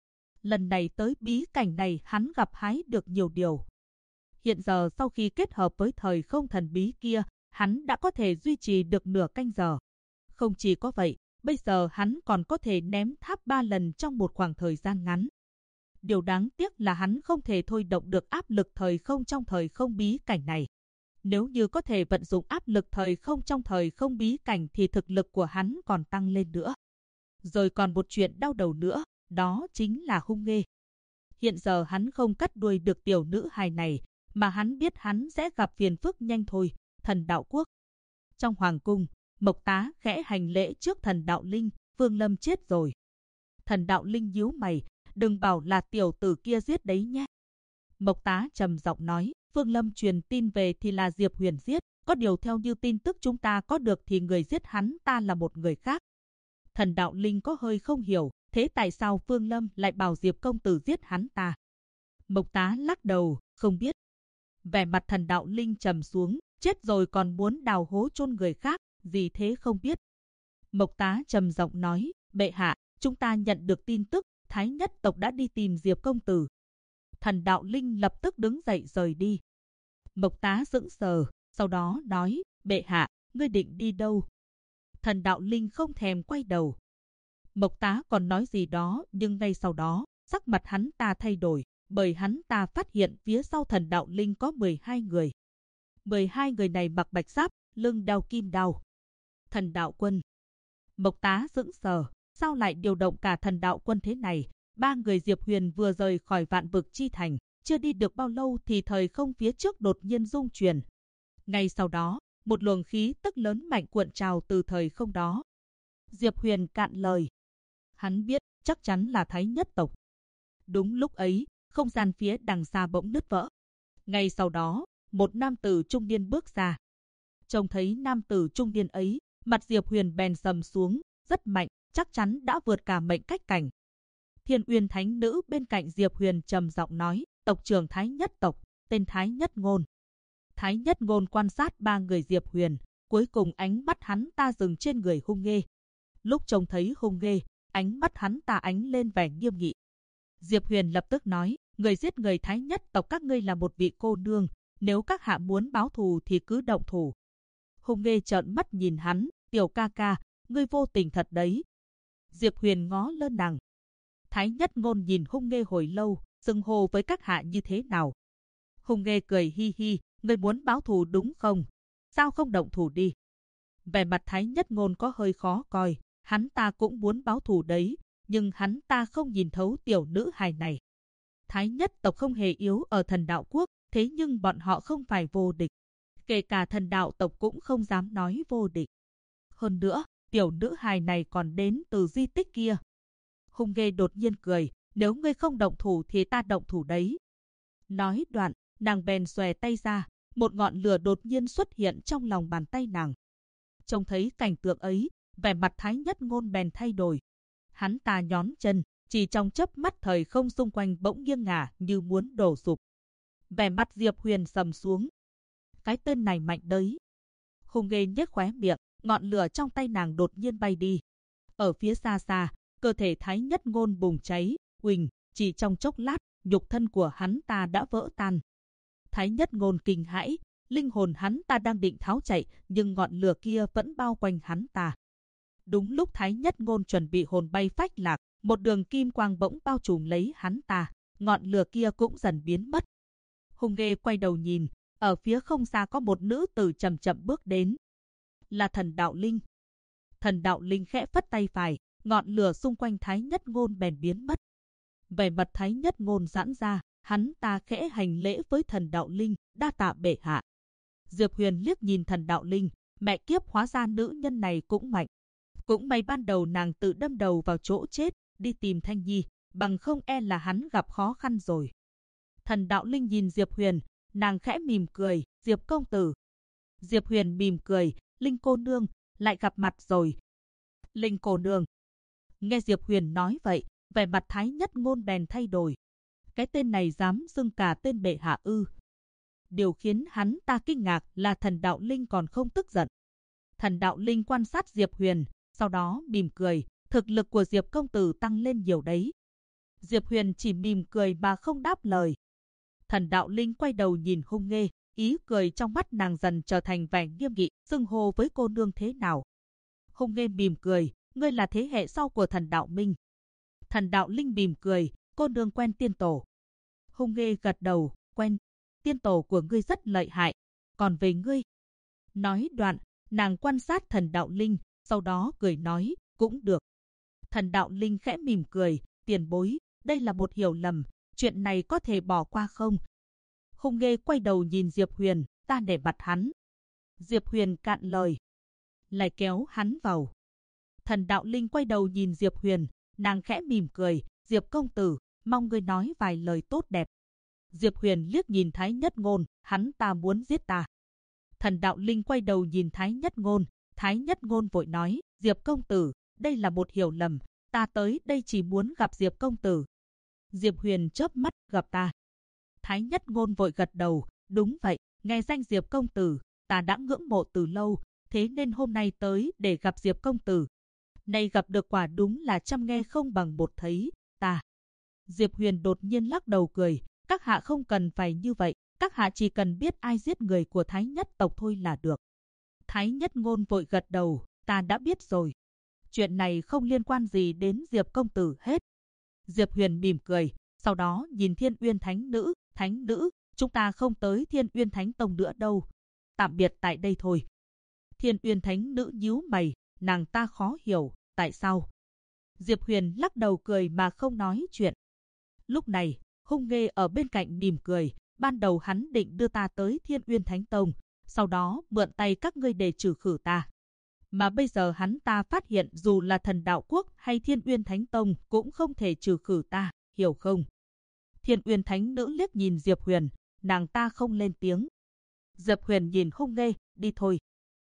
Lần này tới bí cảnh này hắn gặp hái được nhiều điều. Hiện giờ sau khi kết hợp với thời không thần bí kia, hắn đã có thể duy trì được nửa canh giờ. Không chỉ có vậy, bây giờ hắn còn có thể ném tháp 3 lần trong một khoảng thời gian ngắn. Điều đáng tiếc là hắn không thể thôi động được áp lực thời không trong thời không bí cảnh này. Nếu như có thể vận dụng áp lực thời không trong thời không bí cảnh thì thực lực của hắn còn tăng lên nữa. Rồi còn một chuyện đau đầu nữa, đó chính là Hung Nghê. Hiện giờ hắn không cắt đuôi được tiểu nữ hài này, mà hắn biết hắn sẽ gặp phiền phức nhanh thôi. Thần Đạo Quốc. Trong hoàng cung, Mộc Tá khẽ hành lễ trước Thần Đạo Linh, Vương Lâm chết rồi. Thần Đạo Linh nhíu mày, đừng bảo là tiểu tử kia giết đấy nhé. Mộc Tá trầm giọng nói, Vương Lâm truyền tin về thì là Diệp Huyền giết, có điều theo như tin tức chúng ta có được thì người giết hắn ta là một người khác. Thần Đạo Linh có hơi không hiểu, thế tại sao Vương Lâm lại bảo Diệp công tử giết hắn ta? Mộc Tá lắc đầu, không biết. Vẻ mặt Thần Đạo Linh trầm xuống, chết rồi còn muốn đào hố chôn người khác, gì thế không biết. Mộc Tá trầm giọng nói, bệ hạ, chúng ta nhận được tin tức, Thái Nhất tộc đã đi tìm Diệp công tử. Thần Đạo Linh lập tức đứng dậy rời đi. Mộc Tá sững sờ, sau đó nói, bệ hạ, ngươi định đi đâu? Thần Đạo Linh không thèm quay đầu. Mộc Tá còn nói gì đó, nhưng ngay sau đó, sắc mặt hắn ta thay đổi, bởi hắn ta phát hiện phía sau Thần Đạo Linh có 12 người. 12 người này mặc bạch giáp, lưng đeo kim đao. Thần đạo quân. Mộc Tá sững sờ, sao lại điều động cả thần đạo quân thế này? 3 người Diệp Huyền vừa rời khỏi Vạn Vực Chi Thành, chưa đi được bao lâu thì thời không phía trước đột nhiên rung chuyển. Ngay sau đó, một luồng khí tức lớn mạnh cuộn trào từ thời không đó. Diệp Huyền cạn lời. Hắn biết chắc chắn là Thái Nhất tộc. Đúng lúc ấy, không gian phía đằng xa bỗng nứt vỡ. Ngay sau đó, một nam tử trung niên bước ra. Trông thấy nam tử trung niên ấy, mặt Diệp Huyền bèn sầm xuống, rất mạnh, chắc chắn đã vượt cả mệnh cách cảnh. Thiên Uyên Thánh Nữ bên cạnh Diệp Huyền trầm giọng nói, tộc trưởng Thái Nhất tộc, tên Thái Nhất Ngôn. Thái Nhất Ngôn quan sát 3 người Diệp Huyền, cuối cùng ánh mắt hắn ta dừng trên người Hung Nghê. Lúc trông thấy Hung Nghê, ánh mắt hắn ta ánh lên vẻ nghiêm nghị. Diệp Huyền lập tức nói, người giết người Thái Nhất tộc các ngươi là một vị cô nương, nếu các hạ muốn báo thù thì cứ động thủ. Hung Nghê trợn mắt nhìn hắn, tiểu ca ca, ngươi vô tình thật đấy. Diệp Huyền ngó lên nàng. Thái Nhất Ngôn nhìn Hung Nghê hồi lâu, xưng hô với các hạ như thế nào. Hung Nghê cười hi hi, ngươi muốn báo thù đúng không? Sao không động thủ đi? Vẻ mặt Thái Nhất Ngôn có hơi khó coi, hắn ta cũng muốn báo thù đấy, nhưng hắn ta không nhìn thấu tiểu nữ hài này. Thái Nhất tộc không hề yếu ở thần đạo quốc, thế nhưng bọn họ không phải vô địch. Kể cả thần đạo tộc cũng không dám nói vô địch. Hơn nữa, tiểu nữ hài này còn đến từ di tích kia. Hung Nghê đột nhiên cười, nếu ngươi không động thủ thì ta động thủ đấy. Nói đoạn, nàng bèn xòe tay ra, một ngọn lửa đột nhiên xuất hiện trong lòng bàn tay nàng. Trông thấy cảnh tượng ấy, vẻ mặt Thái Nhất Ngôn bèn thay đổi. Hắn ta nhón chân, chỉ trong chớp mắt thời không xung quanh bỗng nghiêng ngả như muốn đổ sụp. Vẻ mặt Diệp Huyền sầm xuống. Cái tên này mạnh đấy. Hung Nghê nhếch khóe miệng, ngọn lửa trong tay nàng đột nhiên bay đi. Ở phía xa xa, cơ thể Thái Nhất Ngôn bùng cháy, huỳnh, chỉ trong chốc lát, nhục thân của hắn ta đã vỡ tan. Thái Nhất Ngôn kinh hãi, linh hồn hắn ta đang định tháo chạy, nhưng ngọn lửa kia vẫn bao quanh hắn ta. Đúng lúc Thái Nhất Ngôn chuẩn bị hồn bay phách lạc, một đường kim quang bỗng bao trùm lấy hắn ta, ngọn lửa kia cũng dần biến mất. Hung Nghê quay đầu nhìn, ở phía không xa có một nữ tử chậm chậm bước đến. Là Thần Đạo Linh. Thần Đạo Linh khẽ phất tay phải, ngọn lửa xung quanh Thái Nhất Ngôn bèn biến mất. Vẻ mặt Thái Nhất Ngôn giãn ra, hắn ta khẽ hành lễ với Thần Đạo Linh, đa tạ bệ hạ. Diệp Huyền liếc nhìn Thần Đạo Linh, mẹ kiếp, hóa ra nữ nhân này cũng mạnh. Cũng may ban đầu nàng tự đâm đầu vào chỗ chết, đi tìm Thanh Nhi, bằng không e là hắn gặp khó khăn rồi. Thần Đạo Linh nhìn Diệp Huyền, nàng khẽ mỉm cười, Diệp công tử. Diệp Huyền mỉm cười, Linh cô nương, lại gặp mặt rồi. Linh cô nương. Nghe Diệp Huyền nói vậy, vẻ mặt Thái Nhất Ngôn bèn thay đổi. Cái tên này dám xưng cả tên bệ hạ ư? Điều khiến hắn ta kinh ngạc là Thần Đạo Linh còn không tức giận. Thần Đạo Linh quan sát Diệp Huyền, sau đó mỉm cười, thực lực của Diệp công tử tăng lên nhiều đấy. Diệp Huyền chỉ mỉm cười mà không đáp lời. Thần Đạo Linh quay đầu nhìn Hung Nghê, ý cười trong mắt nàng dần trở thành vẻ nghiêm nghị, xưng hô với cô nương thế nào. Hung Nghê mỉm cười, ngươi là thế hệ sau của Thần Đạo Minh. Thần Đạo Linh mỉm cười, cô nương quen tiên tổ. Hung Nghê gật đầu, quen, tiên tổ của ngươi rất lợi hại, còn về ngươi. Nói đoạn, nàng quan sát Thần Đạo Linh, sau đó cười nói, cũng được. Thần Đạo Linh khẽ mỉm cười, tiền bối, đây là một hiểu lầm, chuyện này có thể bỏ qua không? Hung Nghê quay đầu nhìn Diệp Huyền, ta để mặt hắn. Diệp Huyền cạn lời, lại kéo hắn vào. Thần Đạo Linh quay đầu nhìn Diệp Huyền, nàng khẽ mỉm cười, Diệp công tử, mong ngươi nói vài lời tốt đẹp. Diệp Huyền liếc nhìn Thái Nhất Ngôn, hắn ta muốn giết ta. Thần Đạo Linh quay đầu nhìn Thái Nhất Ngôn, Thái Nhất Ngôn vội nói, Diệp công tử, đây là một hiểu lầm, ta tới đây chỉ muốn gặp Diệp công tử. Diệp Huyền chớp mắt, gặp ta. Thái Nhất Ngôn vội gật đầu, đúng vậy, nghe danh Diệp công tử, ta đã ngưỡng mộ từ lâu, thế nên hôm nay tới để gặp Diệp công tử. Nay gặp được quả đúng là trăm nghe không bằng một thấy, ta. Diệp Huyền đột nhiên lắc đầu cười, các hạ không cần phải như vậy, các hạ chỉ cần biết ai giết người của Thái Nhất tộc thôi là được. Thái Nhất Ngôn vội gật đầu, ta đã biết rồi. Chuyện này không liên quan gì đến Diệp công tử hết. Diệp Huyền mỉm cười, sau đó nhìn Thiên Uyên Thánh Nữ, chúng ta không tới Thiên Uyên Thánh Tông nữa đâu. tạm biệt tại đây thôi. Thiên Uyên Thánh Nữ nhíu mày, nàng ta khó hiểu, tại sao? Diệp Huyền lắc đầu cười mà không nói chuyện. Lúc này, Hung Nghê ở bên cạnh mỉm cười, ban đầu hắn định đưa ta tới Thiên Uyên Thánh Tông, sau đó mượn tay các ngươi để trừ khử ta. Mà bây giờ hắn ta phát hiện dù là Thần Đạo Quốc hay Thiên Uyên Thánh Tông cũng không thể trừ khử ta, hiểu không? Thiên Uyên Thánh Nữ liếc nhìn Diệp Huyền, nàng ta không lên tiếng. Diệp Huyền nhìn Hung Nghê, đi thôi.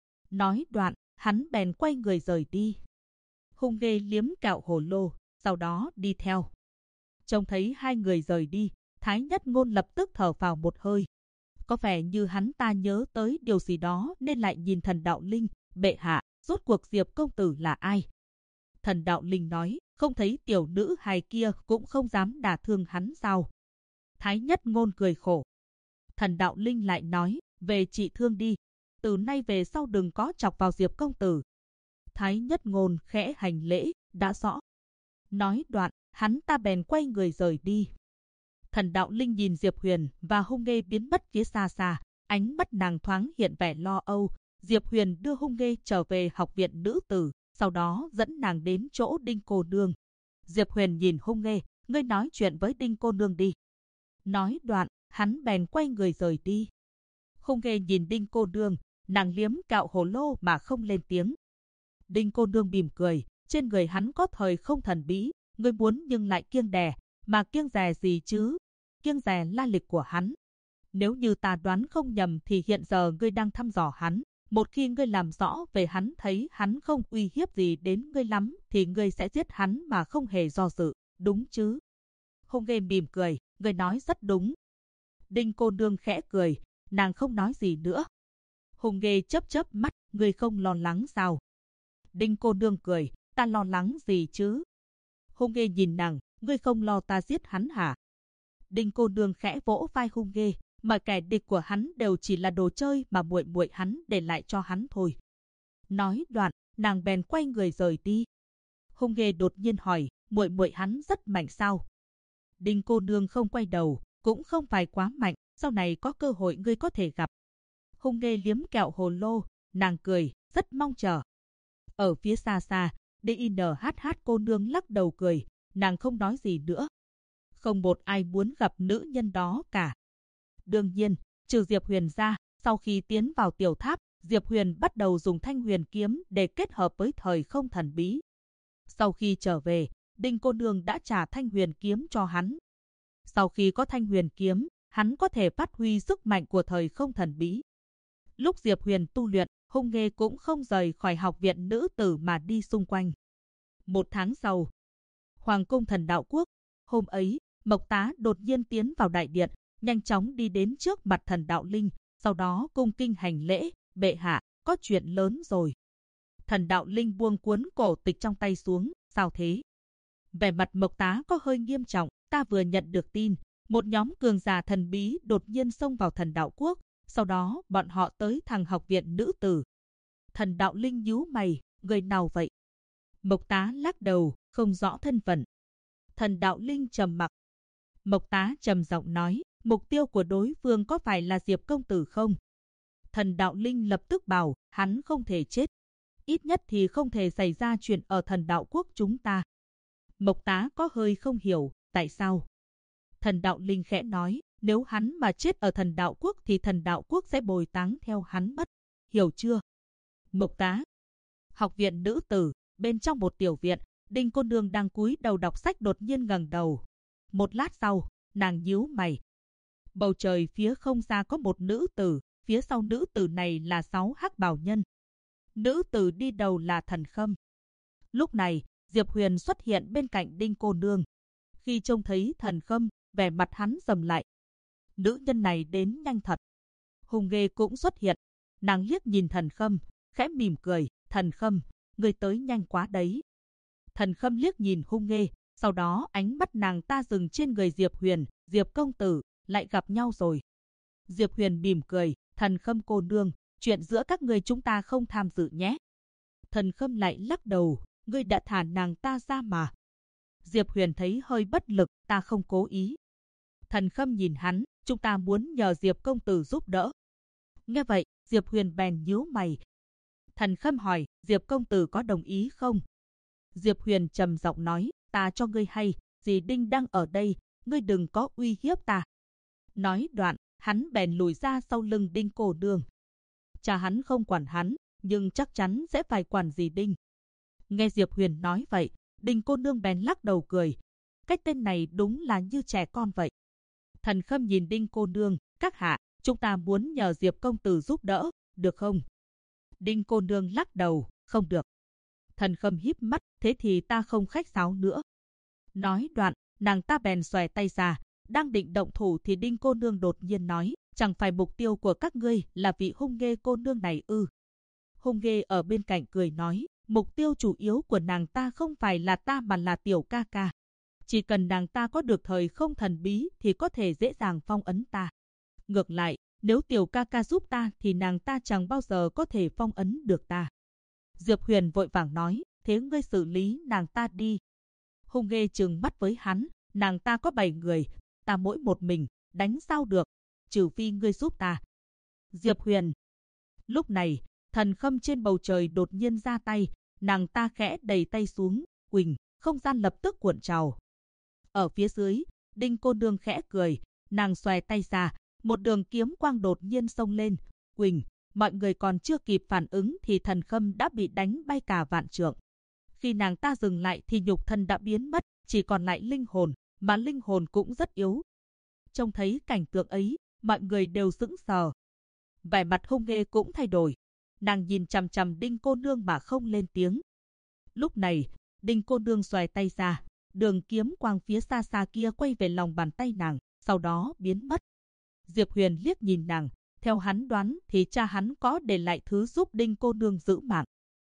Nói đoạn, hắn bèn quay người rời đi. Hung Nghê liếm kẹo hồ lô, sau đó đi theo. Trông thấy hai người rời đi, Thái Nhất Ngôn lập tức thở phào một hơi. Có vẻ như hắn ta nhớ tới điều gì đó nên lại nhìn Thần Đạo Linh, bệ hạ, rốt cuộc Diệp công tử là ai? Thần Đạo Linh nói, không thấy tiểu nữ hài kia cũng không dám đả thương hắn sao? Thái Nhất Ngôn cười khổ. Thần Đạo Linh lại nói, về trị thương đi, từ nay về sau đừng có chọc vào Diệp công tử. Thái Nhất Ngôn khẽ hành lễ, đã rõ. Nói đoạn, hắn ta bèn quay người rời đi. Thần Đạo Linh nhìn Diệp Huyền và Hung Nghê biến mất phía xa xa, ánh mắt nàng thoáng hiện vẻ lo âu. Diệp Huyền đưa Hung Nghê trở về học viện nữ tử, sau đó dẫn nàng đến chỗ Đinh cô nương. Diệp Huyền nhìn Hung Nghê, ngươi nói chuyện với Đinh cô nương đi. Nói đoạn, hắn bèn quay người rời đi. Hung Nghê nhìn Đinh cô nương, nàng liếm kẹo hồ lô mà không lên tiếng. Đinh cô nương mỉm cười, trên người hắn có thời không thần bí, ngươi muốn nhưng lại kiêng đè, mà kiêng dè gì chứ? Kiêng dè la lịch của hắn. Nếu như ta đoán không nhầm thì hiện giờ ngươi đang thăm dò hắn. Một khi ngươi làm rõ về hắn thấy hắn không uy hiếp gì đến ngươi lắm thì ngươi sẽ giết hắn mà không hề do dự, đúng chứ? Hung Nghê mỉm cười, ngươi nói rất đúng. Đinh cô nương khẽ cười, nàng không nói gì nữa. Hung Nghê chớp chớp mắt, ngươi không lo lắng sao? Đinh cô nương cười, ta lo lắng gì chứ? Hung Nghê nhìn nàng, ngươi không lo ta giết hắn hả? Đinh cô nương khẽ vỗ vai Hung Nghê, mà kẻ địch của hắn đều chỉ là đồ chơi mà muội muội hắn để lại cho hắn thôi. Nói đoạn, nàng bèn quay người rời đi. Hung Nghê đột nhiên hỏi, muội muội hắn rất mạnh sao? Đinh cô nương không quay đầu, cũng không phải quá mạnh, sau này có cơ hội ngươi có thể gặp. Hung Nghê liếm kẹo hồ lô, nàng cười, rất mong chờ. Ở phía xa xa, DINHH cô nương lắc đầu cười, nàng không nói gì nữa. Không một ai muốn gặp nữ nhân đó cả. Đương nhiên, trừ Diệp Huyền ra, sau khi tiến vào tiểu tháp, Diệp Huyền bắt đầu dùng Thanh Huyền kiếm để kết hợp với thời không thần bí. Sau khi trở về, Đinh cô nương đã trả Thanh Huyền kiếm cho hắn. Sau khi có Thanh Huyền kiếm, hắn có thể phát huy sức mạnh của thời không thần bí. Lúc Diệp Huyền tu luyện, Hung Nghê cũng không rời khỏi học viện nữ tử mà đi xung quanh. Một tháng sau, Hoàng cung Thần Đạo Quốc, hôm ấy, Mộc Tá đột nhiên tiến vào đại điện, nhanh chóng đi đến trước mặt Thần Đạo Linh, sau đó cung kinh hành lễ, bệ hạ, có chuyện lớn rồi. Thần Đạo Linh buông cuốn cổ tịch trong tay xuống, sao thế? Vẻ mặt Mộc Tá có hơi nghiêm trọng, ta vừa nhận được tin, một nhóm cường giả thần bí đột nhiên xông vào Thần Đạo Quốc, sau đó bọn họ tới thằng học viện nữ tử. Thần Đạo Linh nhíu mày, người nào vậy? Mộc Tá lắc đầu, không rõ thân phận. Thần Đạo Linh trầm mặc. Mộc Tá trầm giọng nói, mục tiêu của đối phương có phải là Diệp công tử không? Thần Đạo Linh lập tức bảo, hắn không thể chết. Ít nhất thì không thể xảy ra chuyện ở Thần Đạo Quốc chúng ta. Mộc Tá có hơi không hiểu, tại sao? Thần Đạo Linh khẽ nói, nếu hắn mà chết ở Thần Đạo Quốc thì Thần Đạo Quốc sẽ bồi táng theo hắn mất. Hiểu chưa? Mộc Tá. Học viện nữ tử, bên trong một tiểu viện, Đinh cô nương đang cúi đầu đọc sách đột nhiên ngẩng đầu. Một lát sau, nàng nhíu mày. Bầu trời phía không xa có một nữ tử, phía sau nữ tử này là 6 hắc bào nhân. Nữ tử đi đầu là Thần Khâm. Lúc này, Diệp Huyền xuất hiện bên cạnh Đinh cô nương. Khi trông thấy Thần Khâm, vẻ mặt hắn sầm lại. Nữ nhân này đến nhanh thật. Hung Nghê cũng xuất hiện. Nàng liếc nhìn Thần Khâm, khẽ mỉm cười, Thần Khâm, người tới nhanh quá đấy. Thần Khâm liếc nhìn Hung Nghê, sau đó ánh mắt nàng ta dừng trên người Diệp Huyền, Diệp công tử, lại gặp nhau rồi. Diệp Huyền mỉm cười, Thần Khâm cô nương, chuyện giữa các người chúng ta không tham dự nhé. Thần Khâm lại lắc đầu, ngươi đã thả nàng ta ra mà. Diệp Huyền thấy hơi bất lực, ta không cố ý. Thần Khâm nhìn hắn, chúng ta muốn nhờ Diệp công tử giúp đỡ. Nghe vậy, Diệp Huyền bèn nhíu mày. Thần Khâm hỏi, Diệp công tử có đồng ý không? Diệp Huyền trầm giọng nói, ta cho ngươi hay, dì Đinh đang ở đây, ngươi đừng có uy hiếp ta. Nói đoạn, hắn bèn lùi ra sau lưng Đinh cô nương. Cha hắn không quản hắn, nhưng chắc chắn sẽ phải quản dì Đinh. Nghe Diệp Huyền nói vậy, Đinh cô nương bèn lắc đầu cười. Cái tên này đúng là như trẻ con vậy. Thần Khâm nhìn Đinh cô nương, các hạ, chúng ta muốn nhờ Diệp công tử giúp đỡ, được không? Đinh cô nương lắc đầu, không được. Thần Khâm híp mắt, thế thì ta không khách sáo nữa. Nói đoạn, nàng ta bèn xòe tay ra, đang định động thủ thì Đinh cô nương đột nhiên nói, chẳng phải mục tiêu của các ngươi là vị Hung Nghê cô nương này ư? Hung Nghê ở bên cạnh cười nói, mục tiêu chủ yếu của nàng ta không phải là ta mà là tiểu ca ca. Chỉ cần nàng ta có được thời không thần bí thì có thể dễ dàng phong ấn ta. Ngược lại, nếu tiểu ca ca giúp ta thì nàng ta chẳng bao giờ có thể phong ấn được ta. Diệp Huyền vội vàng nói, thế ngươi xử lý nàng ta đi. Hung Nghê trừng mắt với hắn, nàng ta có 7 người, ta mỗi một mình, đánh sao được, trừ phi ngươi giúp ta. Diệp Huyền. Lúc này, Thần Khâm trên bầu trời đột nhiên ra tay, nàng ta khẽ đẩy tay xuống, quỳnh, không gian lập tức cuộn trào. Ở phía dưới, Đinh cô nương khẽ cười, nàng xòe tay ra, một đường kiếm quang đột nhiên xông lên, quỳnh, mọi người còn chưa kịp phản ứng thì Thần Khâm đã bị đánh bay cả vạn trượng. Khi nàng ta dừng lại thì nhục thân đã biến mất, chỉ còn lại linh hồn, mà linh hồn cũng rất yếu. Trông thấy cảnh tượng ấy, mọi người đều sững sờ. Vẻ mặt Hung Nghê cũng thay đổi. Nàng nhìn chằm chằm Đinh cô nương mà không lên tiếng. Lúc này, Đinh cô nương xòe tay ra, đường kiếm quang phía xa xa kia quay về lòng bàn tay nàng, sau đó biến mất. Diệp Huyền liếc nhìn nàng, theo hắn đoán thì cha hắn có để lại thứ giúp Đinh cô nương giữ mạng.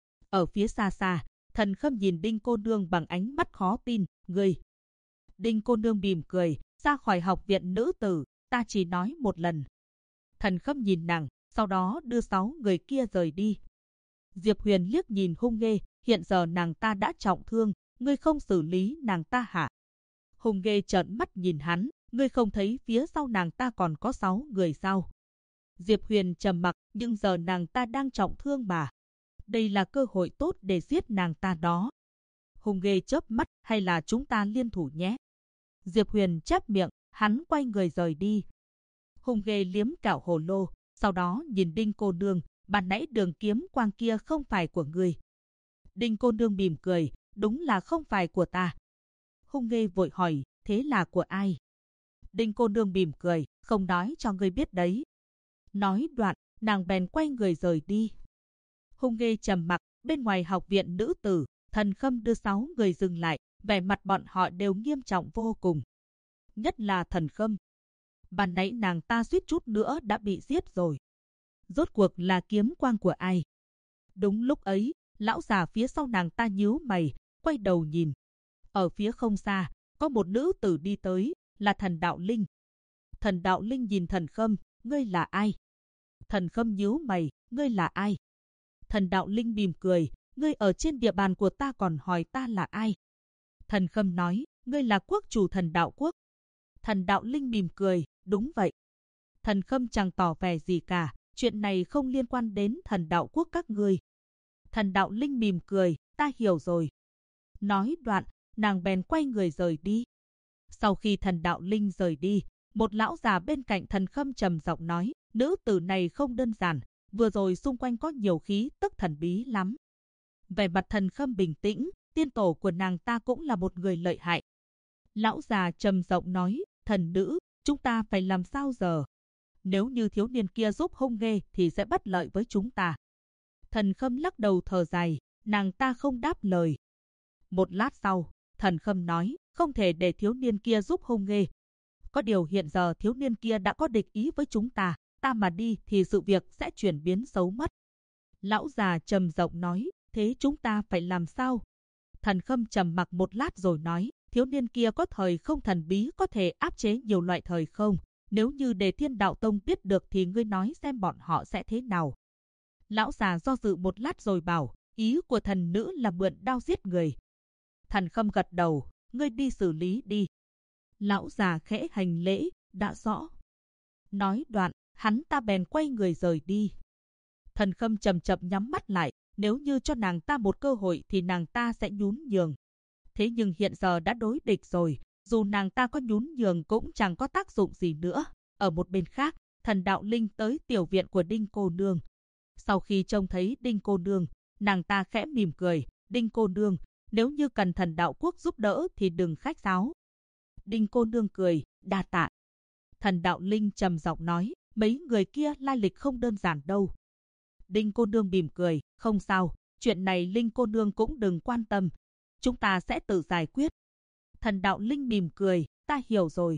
Ở phía xa xa, Thần Khâm nhìn Đinh cô nương bằng ánh mắt khó tin, ngươi. Đinh cô nương mỉm cười, ra khỏi học viện nữ tử, ta chỉ nói một lần. Thần Khâm nhìn nàng, sau đó đưa 6 người kia rời đi. Diệp Huyền liếc nhìn Hung Nghê, hiện giờ nàng ta đã trọng thương, ngươi không xử lý nàng ta hả? Hung Nghê trợn mắt nhìn hắn, ngươi không thấy phía sau nàng ta còn có 6 người sao? Diệp Huyền trầm mặc, nhưng giờ nàng ta đang trọng thương mà. Đây là cơ hội tốt để giết nàng ta đó. Hung Nghê chớp mắt, hay là chúng ta liên thủ nhé? Diệp Huyền chép miệng, hắn quay người rời đi. Hung Nghê liếm cạo hồ lô, sau đó nhìn Đinh cô nương, ban nãy đường kiếm quang kia không phải của ngươi. Đinh cô nương mỉm cười, đúng là không phải của ta. Hung Nghê vội hỏi, thế là của ai? Đinh cô nương mỉm cười, không nói cho ngươi biết đấy. Nói đoạn, nàng bèn quay người rời đi. Hung Nghê trầm mặc, bên ngoài học viện nữ tử, Thần Khâm đưa 6 người dừng lại, vẻ mặt bọn họ đều nghiêm trọng vô cùng. Nhất là Thần Khâm. Ban nãy nàng ta suýt chút nữa đã bị giết rồi. Rốt cuộc là kiếm quang của ai? Đúng lúc ấy, lão già phía sau nàng ta nhíu mày, quay đầu nhìn. Ở phía không xa, có một nữ tử đi tới, là Thần Đạo Linh. Thần Đạo Linh nhìn Thần Khâm, ngươi là ai? Thần Khâm nhíu mày, ngươi là ai? Thần Đạo Linh mỉm cười, ngươi ở trên địa bàn của ta còn hỏi ta là ai? Thần Khâm nói, ngươi là quốc chủ Thần Đạo Quốc. Thần Đạo Linh mỉm cười, đúng vậy. Thần Khâm chẳng tỏ vẻ gì cả, chuyện này không liên quan đến Thần Đạo Quốc các ngươi. Thần Đạo Linh mỉm cười, ta hiểu rồi. Nói đoạn, nàng bèn quay người rời đi. Sau khi Thần Đạo Linh rời đi, một lão già bên cạnh Thần Khâm trầm giọng nói, nữ tử này không đơn giản, vừa rồi xung quanh có nhiều khí tức thần bí lắm. Vẻ mặt Thần Khâm bình tĩnh, tiên tổ của nàng ta cũng là một người lợi hại. Lão già trầm giọng nói, thần nữ, chúng ta phải làm sao giờ? Nếu như thiếu niên kia giúp Hung Nghê thì sẽ bất lợi với chúng ta. Thần Khâm lắc đầu thở dài, nàng ta không đáp lời. Một lát sau, Thần Khâm nói, không thể để thiếu niên kia giúp Hung Nghê. Có điều hiện giờ thiếu niên kia đã có địch ý với chúng ta, ta mà đi thì sự việc sẽ chuyển biến xấu mất. Lão già trầm giọng nói, thế chúng ta phải làm sao? Thần Khâm trầm mặc một lát rồi nói, thiếu niên kia có thời không thần bí có thể áp chế nhiều loại thời không. Nếu như để Thiên Đạo Tông biết được thì ngươi nói xem bọn họ sẽ thế nào. Lão già do dự một lát rồi bảo, ý của thần nữ là mượn đao giết người. Thần Khâm gật đầu, ngươi đi xử lý đi. Lão già khẽ hành lễ, đã rõ. Nói đoạn, hắn ta bèn quay người rời đi. Thần Khâm chậm chậm nhắm mắt lại, nếu như cho nàng ta một cơ hội thì nàng ta sẽ nhún nhường. Thế nhưng hiện giờ đã đối địch rồi, dù nàng ta có nhún nhường cũng chẳng có tác dụng gì nữa. Ở một bên khác, Thần Đạo Linh tới tiểu viện của Đinh cô nương. Sau khi trông thấy Đinh cô nương, nàng ta khẽ mỉm cười, Đinh cô nương, nếu như cần Thần Đạo Quốc giúp đỡ thì đừng khách sáo. Đinh cô nương cười, đa tạ. Thần Đạo Linh trầm giọng nói, mấy người kia lai lịch không đơn giản đâu. Đinh cô nương mỉm cười, không sao, chuyện này Linh cô nương cũng đừng quan tâm, chúng ta sẽ tự giải quyết. Thần Đạo Linh mỉm cười, ta hiểu rồi.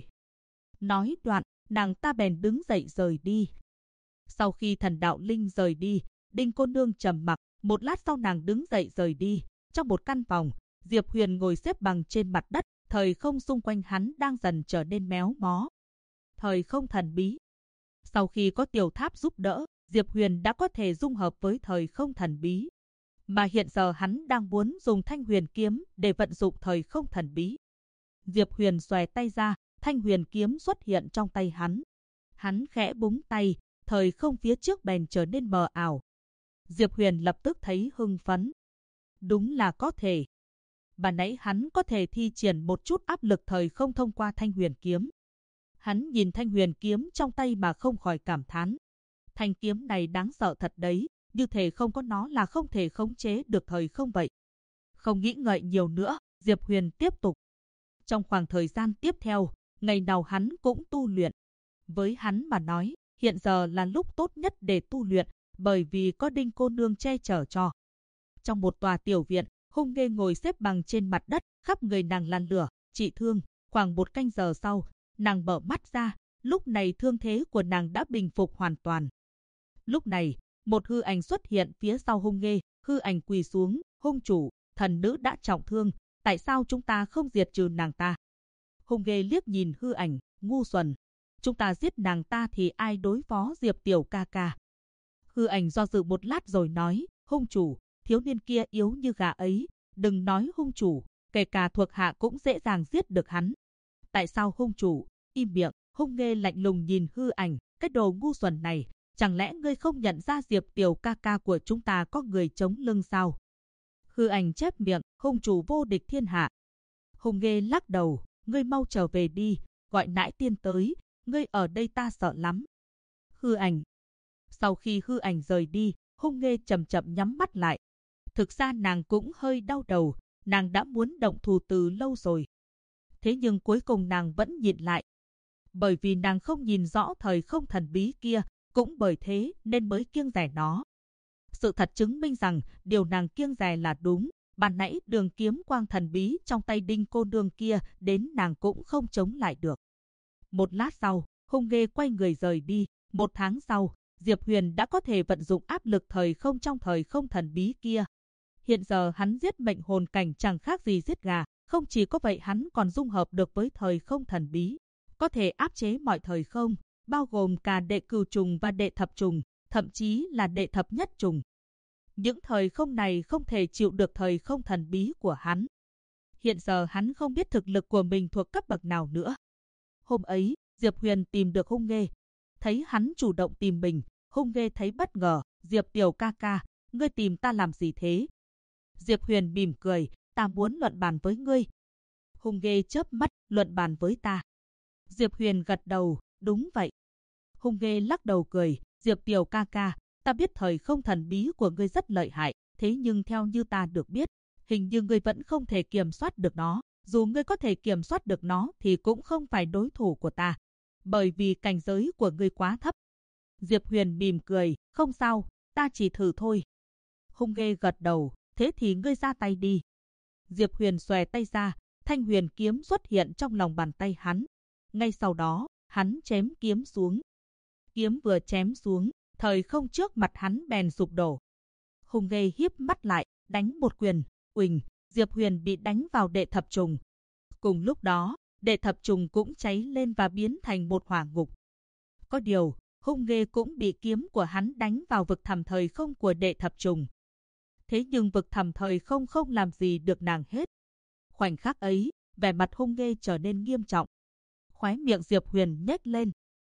Nói đoạn, nàng ta bèn đứng dậy rời đi. Sau khi Thần Đạo Linh rời đi, Đinh cô nương trầm mặc, một lát sau nàng đứng dậy rời đi. Trong một căn phòng, Diệp Huyền ngồi xếp bằng trên mặt đất, thời không xung quanh hắn đang dần trở nên méo mó. Thời không thần bí. Sau khi có Tiểu Tháp giúp đỡ, Diệp Huyền đã có thể dung hợp với thời không thần bí. Mà hiện giờ hắn đang muốn dùng Thanh Huyền kiếm để vận dụng thời không thần bí. Diệp Huyền xòe tay ra, Thanh Huyền kiếm xuất hiện trong tay hắn. Hắn khẽ búng tay, thời không phía trước bèn trở nên mờ ảo. Diệp Huyền lập tức thấy hưng phấn. Đúng là có thể. Ban nãy hắn có thể thi triển một chút áp lực thời không thông qua Thanh Huyền kiếm. Hắn nhìn Thanh Huyền kiếm trong tay mà không khỏi cảm thán. Thanh kiếm này đáng sợ thật đấy, như thể không có nó là không thể khống chế được thời không vậy. Không nghĩ ngợi nhiều nữa, Diệp Huyền tiếp tục. Trong khoảng thời gian tiếp theo, ngày nào hắn cũng tu luyện. Với hắn mà nói, hiện giờ là lúc tốt nhất để tu luyện, bởi vì có Đinh cô nương che chở cho. Trong một tòa tiểu viện, Hung Nghê ngồi xếp bằng trên mặt đất, khắp người nàng lan lửa, trị thương. Khoảng một canh giờ sau, nàng mở mắt ra, lúc này thương thế của nàng đã bình phục hoàn toàn. Lúc này, một hư ảnh xuất hiện phía sau Hung Nghê, hư ảnh quỳ xuống, hung chủ, thần nữ đã trọng thương, tại sao chúng ta không diệt trừ nàng ta? Hung Nghê liếc nhìn hư ảnh, ngu xuẩn, chúng ta giết nàng ta thì ai đối phó Diệp tiểu ca ca? Hư ảnh do dự một lát rồi nói, hung chủ, thiếu niên kia yếu như gà ấy, đừng nói hung chủ, kể cả thuộc hạ cũng dễ dàng giết được hắn. Tại sao hung chủ? Im miệng. Hung Nghê lạnh lùng nhìn hư ảnh, cái đồ ngu xuẩn này, chẳng lẽ ngươi không nhận ra Diệp tiểu ca ca của chúng ta có người chống lưng sao? Hư ảnh chép miệng, hung chủ vô địch thiên hạ. Hung Nghê lắc đầu, ngươi mau trở về đi, gọi Nãi Tiên tới, ngươi ở đây ta sợ lắm. Hư ảnh. Sau khi hư ảnh rời đi, Hung Nghê chậm chậm nhắm mắt lại. Thực ra nàng cũng hơi đau đầu, nàng đã muốn động thủ từ lâu rồi. Thế nhưng cuối cùng nàng vẫn nhịn lại. Bởi vì nàng không nhìn rõ thời không thần bí kia, cũng bởi thế nên mới kiêng dè nó. Sự thật chứng minh rằng điều nàng kiêng dè là đúng. Ban nãy đường kiếm quang thần bí trong tay Đinh cô nương kia đến nàng cũng không chống lại được. Một lát sau, Hung Nghê quay người rời đi. Một tháng sau, Diệp Huyền đã có thể vận dụng áp lực thời không trong thời không thần bí kia. Hiện giờ hắn giết mệnh hồn cảnh chẳng khác gì giết gà. Không chỉ có vậy, hắn còn dung hợp được với thời không thần bí, có thể áp chế mọi thời không, bao gồm cả đệ cửu trùng và đệ thập trùng, thậm chí là đệ thập nhất trùng. Những thời không này không thể chịu được thời không thần bí của hắn. Hiện giờ hắn không biết thực lực của mình thuộc cấp bậc nào nữa. Hôm ấy, Diệp Huyền tìm được Hung Nghê. Thấy hắn chủ động tìm mình, Hung Nghê thấy bất ngờ. Diệp tiểu ca ca, ngươi tìm ta làm gì thế? Diệp Huyền mỉm cười, ta muốn luận bàn với ngươi. Hung Nghê chớp mắt, luận bàn với ta. Diệp Huyền gật đầu, đúng vậy. Hung Nghê lắc đầu cười, Diệp tiểu ca ca, ta biết thời không thần bí của ngươi rất lợi hại, thế nhưng theo như ta được biết, hình như ngươi vẫn không thể kiểm soát được nó. Dù ngươi có thể kiểm soát được nó thì cũng không phải đối thủ của ta, bởi vì cảnh giới của ngươi quá thấp. Diệp Huyền mỉm cười, không sao, ta chỉ thử thôi. Hung Nghê gật đầu, thế thì ngươi ra tay đi. Diệp Huyền xòe tay ra, Thanh Huyền kiếm xuất hiện trong lòng bàn tay hắn. Ngay sau đó, hắn chém kiếm xuống. Kiếm vừa chém xuống, thời không trước mặt hắn bèn sụp đổ. Hung Nghê híp mắt lại, đánh một quyền, uỳnh, Diệp Huyền bị đánh vào đệ thập trùng. Cùng lúc đó, đệ thập trùng cũng cháy lên và biến thành một hỏa ngục. Có điều, Hung Nghê cũng bị kiếm của hắn đánh vào vực thẳm thời không của đệ thập trùng. Thế nhưng vực thẳm thời không không làm gì được nàng hết. Khoảnh khắc ấy, vẻ mặt Hung Nghê trở nên nghiêm trọng. Khóe miệng Diệp Huyền nhếch lên.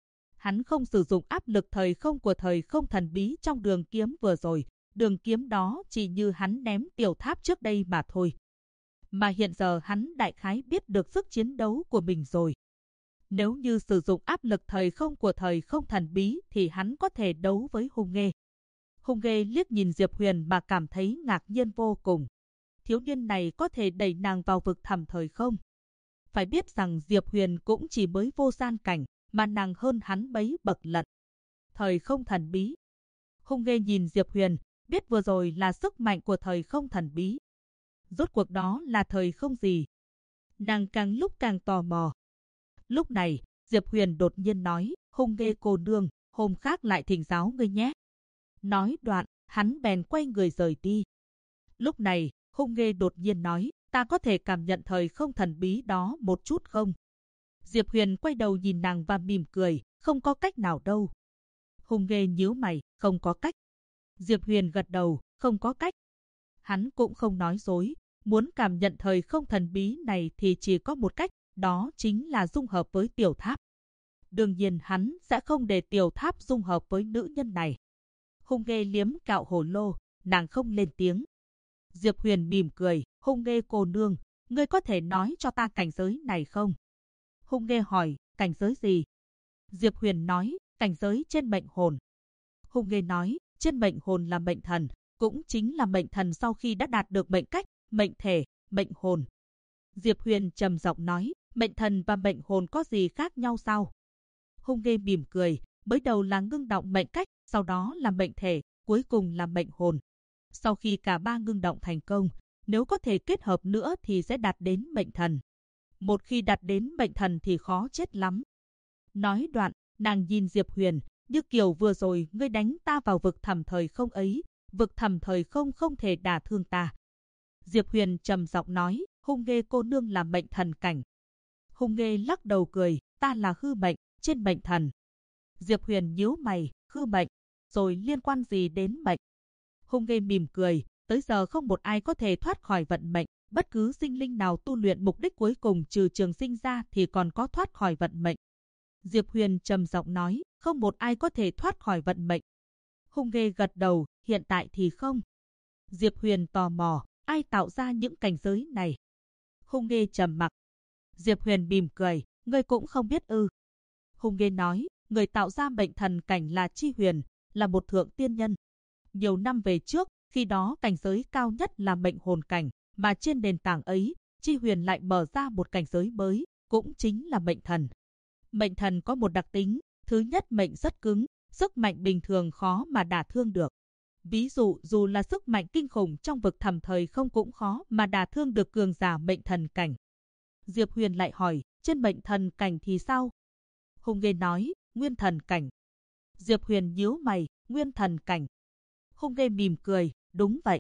Hắn không sử dụng áp lực thời không của thời không thần bí trong đường kiếm vừa rồi. Đường kiếm đó chỉ như hắn ném tiểu tháp trước đây mà thôi. Mà hiện giờ hắn đại khái biết được sức chiến đấu của mình rồi. Nếu như sử dụng áp lực thời không của thời không thần bí thì hắn có thể đấu với Hung Nghê. Hung Nghê liếc nhìn Diệp Huyền mà cảm thấy ngạc nhiên vô cùng. Thiếu niên này có thể đẩy nàng vào vực thẳm thời không? Phải biết rằng Diệp Huyền cũng chỉ mới vô gian cảnh, mà nàng hơn hắn mấy bậc lận. Thời không thần bí. Hung Nghê nhìn Diệp Huyền, biết vừa rồi là sức mạnh của thời không thần bí. Rốt cuộc đó là thời không gì? Nàng càng lúc càng tò mò. Lúc này, Diệp Huyền đột nhiên nói, Hung Nghê cô nương, hôm khác lại thỉnh giáo ngươi nhé. Nói đoạn, hắn bèn quay người rời đi. Lúc này, Hung Nghê đột nhiên nói, ta có thể cảm nhận thời không thần bí đó một chút không? Diệp Huyền quay đầu nhìn nàng và mỉm cười, không có cách nào đâu. Hung Nghê nhíu mày, không có cách. Diệp Huyền gật đầu, không có cách. Hắn cũng không nói dối, muốn cảm nhận thời không thần bí này thì chỉ có một cách, đó chính là dung hợp với tiểu tháp. Đương nhiên hắn sẽ không để tiểu tháp dung hợp với nữ nhân này. Hung Nghê liếm cạo hồ lô, nàng không lên tiếng. Diệp Huyền mỉm cười, Hung Nghê cô nương, ngươi có thể nói cho ta cảnh giới này không? Hung Nghê hỏi, cảnh giới gì? Diệp Huyền nói, cảnh giới trên mệnh hồn. Hung Nghê nói, trên mệnh hồn là mệnh thần, cũng chính là mệnh thần sau khi đã đạt được mệnh cách, mệnh thể, mệnh hồn. Diệp Huyền trầm giọng nói, mệnh thần và mệnh hồn có gì khác nhau sao? Hung Nghê mỉm cười, mới đầu là ngưng động mệnh cách, sau đó là mệnh thể, cuối cùng là mệnh hồn. Sau khi cả ba ngưng động thành công, nếu có thể kết hợp nữa thì sẽ đạt đến mệnh thần. Một khi đạt đến mệnh thần thì khó chết lắm. Nói đoạn, nàng nhìn Diệp Huyền, như kiểu vừa rồi ngươi đánh ta vào vực thẳm thời không ấy, vực thẳm thời không không thể đả thương ta. Diệp Huyền trầm giọng nói, Hung Nghê cô nương là mệnh thần cảnh. Hung Nghê lắc đầu cười, ta là hư mệnh, trên mệnh thần. Diệp Huyền nhíu mày, hư mệnh, rồi liên quan gì đến mệnh? Hung Nghê mỉm cười, tới giờ không một ai có thể thoát khỏi vận mệnh, bất cứ sinh linh nào tu luyện mục đích cuối cùng trừ trường sinh ra thì còn có thoát khỏi vận mệnh. Diệp Huyền trầm giọng nói, không một ai có thể thoát khỏi vận mệnh. Hung Nghê gật đầu, hiện tại thì không. Diệp Huyền tò mò, ai tạo ra những cảnh giới này? Hung Nghê trầm mặc. Diệp Huyền mỉm cười, ngươi cũng không biết ư? Hung Nghê nói, người tạo ra mệnh thần cảnh là Chi Huyền, là một thượng tiên nhân. Nhiều năm về trước, khi đó cảnh giới cao nhất là mệnh hồn cảnh, mà trên nền tảng ấy, Chi Huyền lại mở ra một cảnh giới mới, cũng chính là mệnh thần. Mệnh thần có một đặc tính, thứ nhất mệnh rất cứng, sức mạnh bình thường khó mà đả thương được. Ví dụ dù là sức mạnh kinh khủng trong vực thẳm thời không cũng khó mà đả thương được cường giả mệnh thần cảnh. Diệp Huyền lại hỏi, trên mệnh thần cảnh thì sao? Hung Nghê nói, nguyên thần cảnh. Diệp Huyền nhíu mày, nguyên thần cảnh. Hung Nghê mỉm cười, đúng vậy.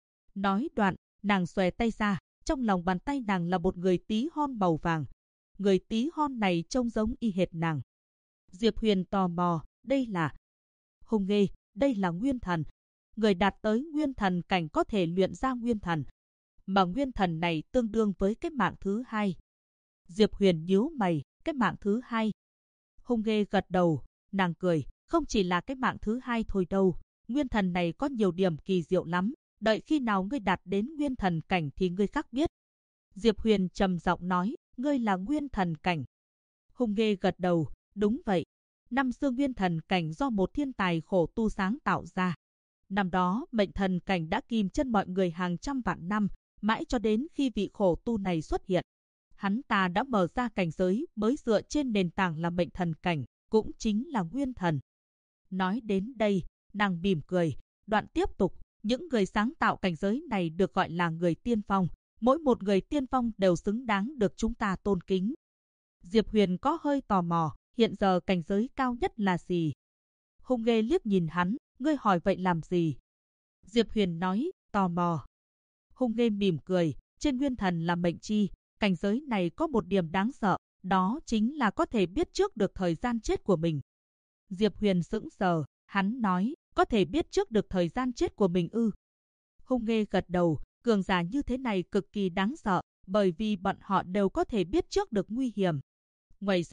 Nói đoạn, nàng xòe tay ra, trong lòng bàn tay nàng là một người tí hon màu vàng. Người tí hon này trông giống y hệt nàng. Diệp Huyền tò mò, đây là... Hung Nghê, đây là nguyên thần. Người đạt tới nguyên thần cảnh có thể luyện ra nguyên thần. Mà nguyên thần này tương đương với cái mạng thứ hai. Diệp Huyền nhíu mày, cái mạng thứ hai. Hung Nghê gật đầu, nàng cười, không chỉ là cái mạng thứ hai thôi đâu. Nguyên thần này có nhiều điểm kỳ diệu lắm. Đợi khi nào ngươi đạt đến nguyên thần cảnh thì ngươi khác biết. Diệp Huyền trầm giọng nói, ngươi là nguyên thần cảnh. Hung Nghê gật đầu, đúng vậy. Năm xưa nguyên thần cảnh do một thiên tài khổ tu sáng tạo ra. Năm đó, mệnh thần cảnh đã kìm chân mọi người hàng trăm vạn năm, mãi cho đến khi vị khổ tu này xuất hiện. Hắn ta đã mở ra cảnh giới mới dựa trên nền tảng là mệnh thần cảnh, cũng chính là nguyên thần. Nói đến đây, nàng mỉm cười, đoạn tiếp tục, những người sáng tạo cảnh giới này được gọi là người tiên phong. Mỗi một người tiên phong đều xứng đáng được chúng ta tôn kính. Diệp Huyền có hơi tò mò, hiện giờ cảnh giới cao nhất là gì? Hung Nghê liếc nhìn hắn, ngươi hỏi vậy làm gì? Diệp Huyền nói, tò mò. Hung Nghê mỉm cười, trên nguyên thần là mệnh chi, cảnh giới này có một điểm đáng sợ, đó chính là có thể biết trước được thời gian chết của mình. Diệp Huyền sững sờ, hắn nói, có thể biết trước được thời gian chết của mình ư? Hung Nghê gật đầu, cường giả như thế này cực kỳ đáng sợ, bởi vì bọn họ đều có thể biết trước được nguy hiểm. Ngoài ra,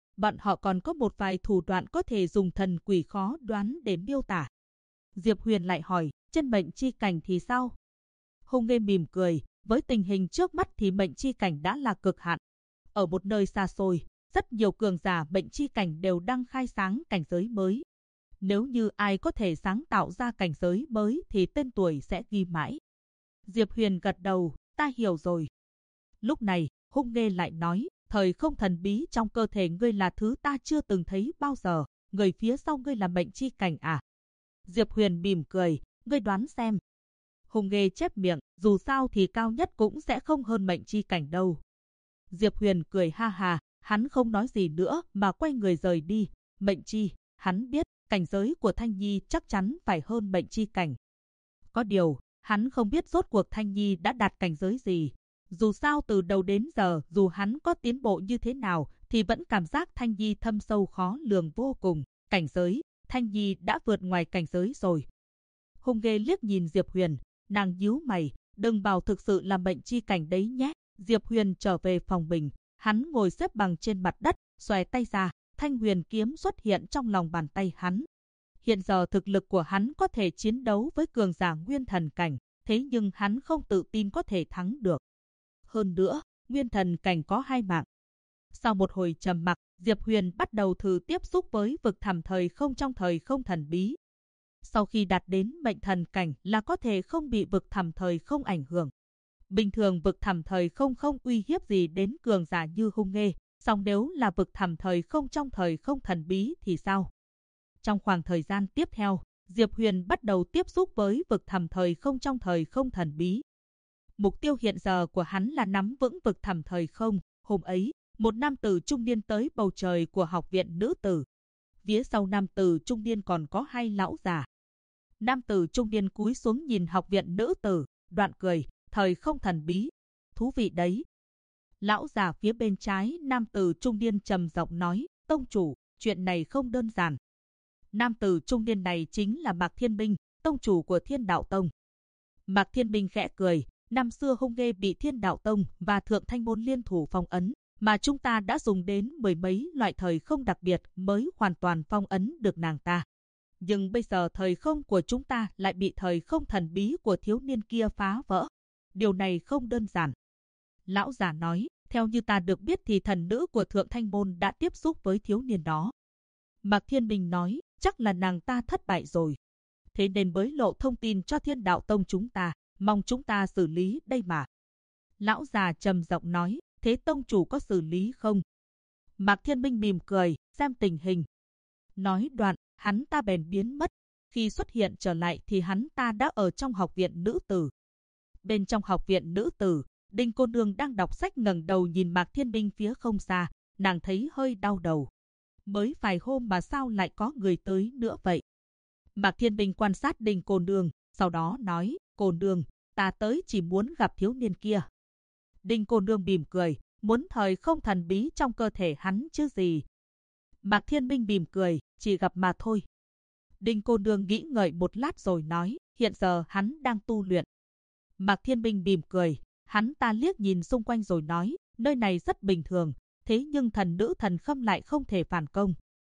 bọn họ còn có một vài thủ đoạn có thể dùng thần quỷ khó đoán để miêu tả. Diệp Huyền lại hỏi, chân mệnh chi cảnh thì sao? Hùng Nghê mỉm cười, với tình hình trước mắt thì mệnh chi cảnh đã là cực hạn. Ở một nơi xa xôi, rất nhiều cường giả mệnh chi cảnh đều đang khai sáng cảnh giới mới. Nếu như ai có thể sáng tạo ra cảnh giới mới thì tên tuổi sẽ ghi mãi. Diệp Huyền gật đầu, ta hiểu rồi. Lúc này, Hùng Nghê lại nói, thời không thần bí trong cơ thể ngươi là thứ ta chưa từng thấy bao giờ, người phía sau ngươi là mệnh chi cảnh à? Diệp Huyền mỉm cười, ngươi đoán xem. Hùng Nghê chép miệng, dù sao thì cao nhất cũng sẽ không hơn mệnh chi cảnh đâu. Diệp Huyền cười ha ha, hắn không nói gì nữa mà quay người rời đi. Mệnh chi, hắn biết, cảnh giới của Thanh Nhi chắc chắn phải hơn mệnh chi cảnh. Có điều, hắn không biết rốt cuộc Thanh Nhi đã đạt cảnh giới gì. Dù sao từ đầu đến giờ, dù hắn có tiến bộ như thế nào, thì vẫn cảm giác Thanh Nhi thâm sâu khó lường vô cùng. Cảnh giới, Thanh Nhi đã vượt ngoài cảnh giới rồi. Hùng Nghê liếc nhìn Diệp Huyền, nàng nhíu mày, đừng bảo thực sự là mệnh chi cảnh đấy nhé. Diệp Huyền trở về phòng mình, hắn ngồi xếp bằng trên mặt đất, xòe tay ra, thanh huyền kiếm xuất hiện trong lòng bàn tay hắn. Hiện giờ thực lực của hắn có thể chiến đấu với cường giả nguyên thần cảnh, thế nhưng hắn không tự tin có thể thắng được. Hơn nữa, nguyên thần cảnh có 2 mạng. Sau một hồi trầm mặc, Diệp Huyền bắt đầu thử tiếp xúc với vực thẳm thời không trong thời không thần bí. Sau khi đạt đến mệnh thần cảnh là có thể không bị vực thẳm thời không ảnh hưởng. Bình thường vực thẳm thời không uy hiếp gì đến cường giả như Hùng Nghê, song nếu là vực thẳm thời không trong thời không thần bí thì sao? Trong khoảng thời gian tiếp theo, Diệp Huyền bắt đầu tiếp xúc với vực thẳm thời không trong thời không thần bí. Mục tiêu hiện giờ của hắn là nắm vững vực thẳm thời không. Hôm ấy, một nam tử trung niên tới bầu trời của học viện nữ tử. Phía sau nam tử trung niên còn có 2 lão già. Nam tử trung niên cúi xuống nhìn học viện nữ tử, đoạn cười, thời không thần bí. Thú vị đấy. Lão già phía bên trái nam tử trung niên trầm giọng nói, tông chủ, chuyện này không đơn giản. Nam tử trung niên này chính là Mạc Thiên Minh, tông chủ của Thiên Đạo Tông. Mạc Thiên Minh khẽ cười, năm xưa Hùng Nghê bị Thiên Đạo Tông và Thượng Thanh Môn liên thủ phong ấn, mà chúng ta đã dùng đến 10 mấy loại thời không đặc biệt mới hoàn toàn phong ấn được nàng ta. Nhưng bây giờ thời không của chúng ta lại bị thời không thần bí của thiếu niên kia phá vỡ. Điều này không đơn giản. Lão già nói, theo như ta được biết thì thần nữ của Thượng Thanh Môn đã tiếp xúc với thiếu niên đó. Mạc Thiên Minh nói, chắc là nàng ta thất bại rồi. Thế nên mới lộ thông tin cho Thiên Đạo Tông chúng ta, mong chúng ta xử lý đây mà. Lão già trầm giọng nói, thế tông chủ có xử lý không? Mạc Thiên Minh mỉm cười, xem tình hình. Nói đoạn, hắn ta bèn biến mất. Khi xuất hiện trở lại thì hắn ta đã ở trong học viện nữ tử. Bên trong học viện nữ tử, Đinh cô nương đang đọc sách ngẩng đầu nhìn Mạc Thiên Minh phía không xa, nàng thấy hơi đau đầu. Mới vài hôm mà sao lại có người tới nữa vậy? Mạc Thiên Minh quan sát Đinh cô nương, sau đó nói, cô nương, ta tới chỉ muốn gặp thiếu niên kia. Đinh cô nương mỉm cười, muốn thời không thần bí trong cơ thể hắn chứ gì. Mạc Thiên Minh mỉm cười, chỉ gặp mà thôi. Đinh cô nương nghĩ ngợi một lát rồi nói, hiện giờ hắn đang tu luyện. Mạc Thiên Minh mỉm cười, hắn ta liếc nhìn xung quanh rồi nói, nơi này rất bình thường, thế nhưng thần nữ thần khâm lại không thể phản công.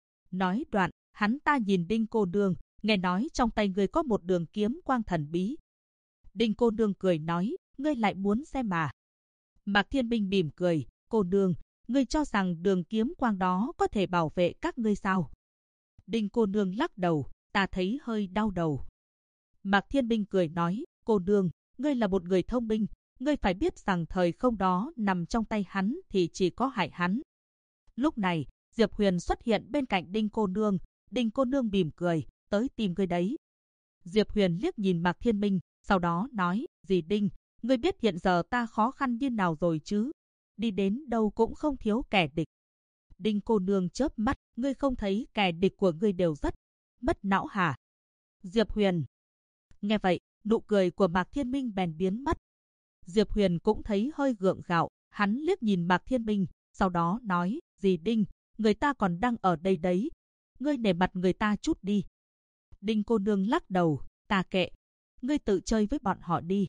Nói đoạn, hắn ta nhìn Đinh cô nương, nghe nói trong tay ngươi có một đường kiếm quang thần bí. Đinh cô nương cười nói, ngươi lại muốn xem à? Mạc Thiên Minh mỉm cười, cô nương, ngươi cho rằng đường kiếm quang đó có thể bảo vệ các ngươi sao? Đinh cô nương lắc đầu, ta thấy hơi đau đầu. Mạc Thiên Minh cười nói, cô nương, ngươi là một người thông minh, ngươi phải biết rằng thời không đó nằm trong tay hắn thì chỉ có hại hắn. Lúc này, Diệp Huyền xuất hiện bên cạnh Đinh cô nương, Đinh cô nương mỉm cười, tới tìm ngươi đấy. Diệp Huyền liếc nhìn Mạc Thiên Minh, sau đó nói, dì Đinh, ngươi biết hiện giờ ta khó khăn như nào rồi chứ? Đi đến đâu cũng không thiếu kẻ địch. Đinh cô nương chớp mắt, ngươi không thấy kẻ địch của ngươi đều rất mất não hả? Diệp Huyền. Nghe vậy, nụ cười của Mạc Thiên Minh bèn biến mất. Diệp Huyền cũng thấy hơi gượng gạo, hắn liếc nhìn Mạc Thiên Minh, sau đó nói, dì Đinh, người ta còn đang ở đây đấy, ngươi nể mặt người ta chút đi. Đinh cô nương lắc đầu, ta kệ, ngươi tự chơi với bọn họ đi.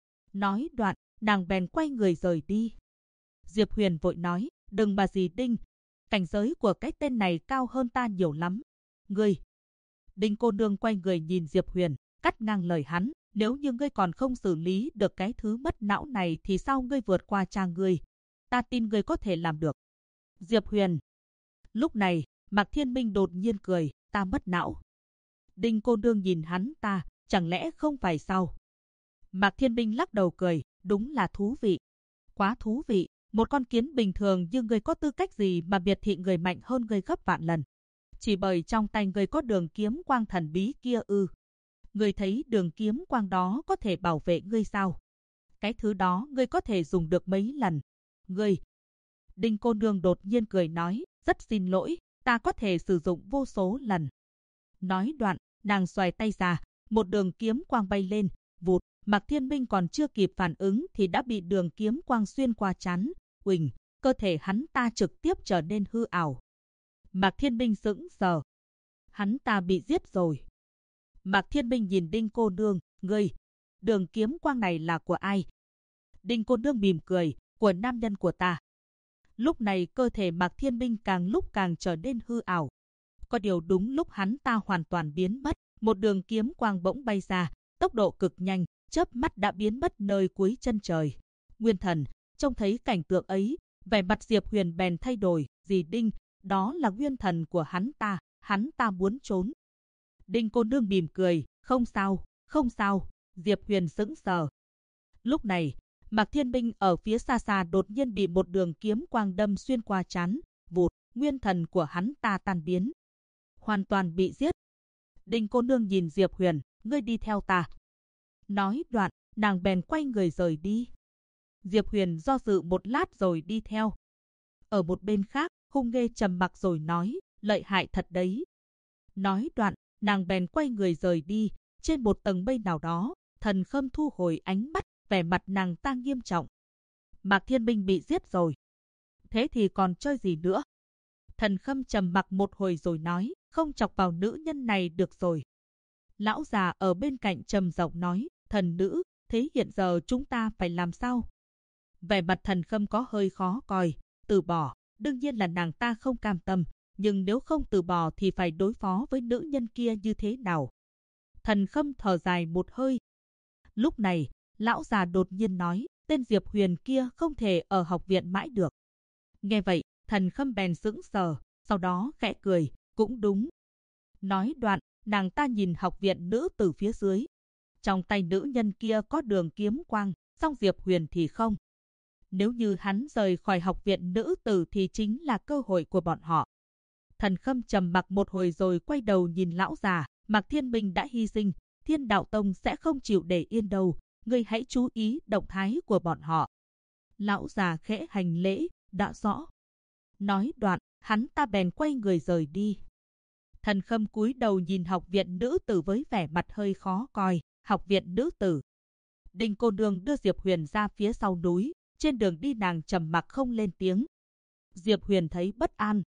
Nói đoạn, nàng bèn quay người rời đi. Diệp Huyền vội nói, đừng mà dì Đinh, cảnh giới của cái tên này cao hơn ta nhiều lắm. Ngươi. Đinh cô nương quay người nhìn Diệp Huyền, cắt ngang lời hắn. Nếu như ngươi còn không xử lý được cái thứ mất não này thì sao ngươi vượt qua cha ngươi? Ta tin ngươi có thể làm được. Diệp Huyền. Lúc này, Mạc Thiên Minh đột nhiên cười, ta mất não. Đinh cô nương nhìn hắn ta, chẳng lẽ không phải sao? Mạc Thiên Minh lắc đầu cười, đúng là thú vị. Quá thú vị, một con kiến bình thường như ngươi có tư cách gì mà biệt thị người mạnh hơn ngươi gấp vạn lần? Chỉ bởi trong tay ngươi có đường kiếm quang thần bí kia ư? Ngươi thấy đường kiếm quang đó có thể bảo vệ ngươi sao? Cái thứ đó ngươi có thể dùng được mấy lần? Ngươi. Đinh cô nương đột nhiên cười nói, rất xin lỗi, ta có thể sử dụng vô số lần. Nói đoạn, nàng xoay tay ra, một đường kiếm quang bay lên, vụt. Mạc Thiên Minh còn chưa kịp phản ứng thì đã bị đường kiếm quang xuyên qua trán. Uỳnh, cơ thể hắn ta trực tiếp trở nên hư ảo. Mạc Thiên Minh sững sờ. Hắn ta bị giết rồi. Mạc Thiên Minh nhìn Đinh cô nương, ngươi, đường kiếm quang này là của ai? Đinh cô nương mỉm cười, của nam nhân của ta. Lúc này cơ thể Mạc Thiên Minh càng lúc càng trở nên hư ảo. Có điều đúng lúc hắn ta hoàn toàn biến mất, một đường kiếm quang bỗng bay ra, tốc độ cực nhanh, chớp mắt đã biến mất nơi cuối chân trời. Nguyên Thần, trông thấy cảnh tượng ấy, vẻ mặt Diệp Huyền bèn thay đổi, dì Đinh, đó là nguyên thần của hắn ta muốn trốn. Đinh cô nương mỉm cười, không sao, không sao, Diệp Huyền sững sờ. Lúc này, Mạc Thiên Minh ở phía xa xa đột nhiên bị một đường kiếm quang đâm xuyên qua trán, vụt, nguyên thần của hắn ta tan biến. Hoàn toàn bị giết. Đinh cô nương nhìn Diệp Huyền, ngươi đi theo ta. Nói đoạn, nàng bèn quay người rời đi. Diệp Huyền do dự một lát rồi đi theo. Ở một bên khác, Hung Nghê trầm mặc rồi nói, lợi hại thật đấy. Nói đoạn, nàng bèn quay người rời đi. Trên một tầng mây nào đó, Thần Khâm thu hồi ánh mắt, vẻ mặt nàng ta nghiêm trọng. Mạc Thiên Minh bị giết rồi. Thế thì còn chơi gì nữa? Thần Khâm trầm mặc một hồi rồi nói, không chọc vào nữ nhân này được rồi. Lão già ở bên cạnh trầm giọng nói, thần nữ, thế hiện giờ chúng ta phải làm sao? Vẻ mặt Thần Khâm có hơi khó coi, từ bỏ, đương nhiên là nàng ta không cam tâm, nhưng nếu không từ bỏ thì phải đối phó với nữ nhân kia như thế nào? Thần Khâm thở dài một hơi. Lúc này, lão già đột nhiên nói, tên Diệp Huyền kia không thể ở học viện mãi được. Nghe vậy, Thần Khâm bèn sững sờ, sau đó khẽ cười, cũng đúng. Nói đoạn, nàng ta nhìn học viện nữ từ phía dưới. Trong tay nữ nhân kia có đường kiếm quang, song Diệp Huyền thì không. Nếu như hắn rời khỏi học viện nữ tử thì chính là cơ hội của bọn họ. Thần Khâm trầm mặc một hồi rồi quay đầu nhìn lão già, Mạc Thiên Minh đã hy sinh, Thiên Đạo Tông sẽ không chịu để yên đâu, ngươi hãy chú ý động thái của bọn họ. Lão già khẽ hành lễ, đã rõ. Nói đoạn, hắn ta bèn quay người rời đi. Thần Khâm cúi đầu nhìn học viện nữ tử với vẻ mặt hơi khó coi, học viện nữ tử. Đinh cô nương đưa Diệp Huyền ra phía sau núi, trên đường đi nàng trầm mặc không lên tiếng. Diệp Huyền thấy bất an.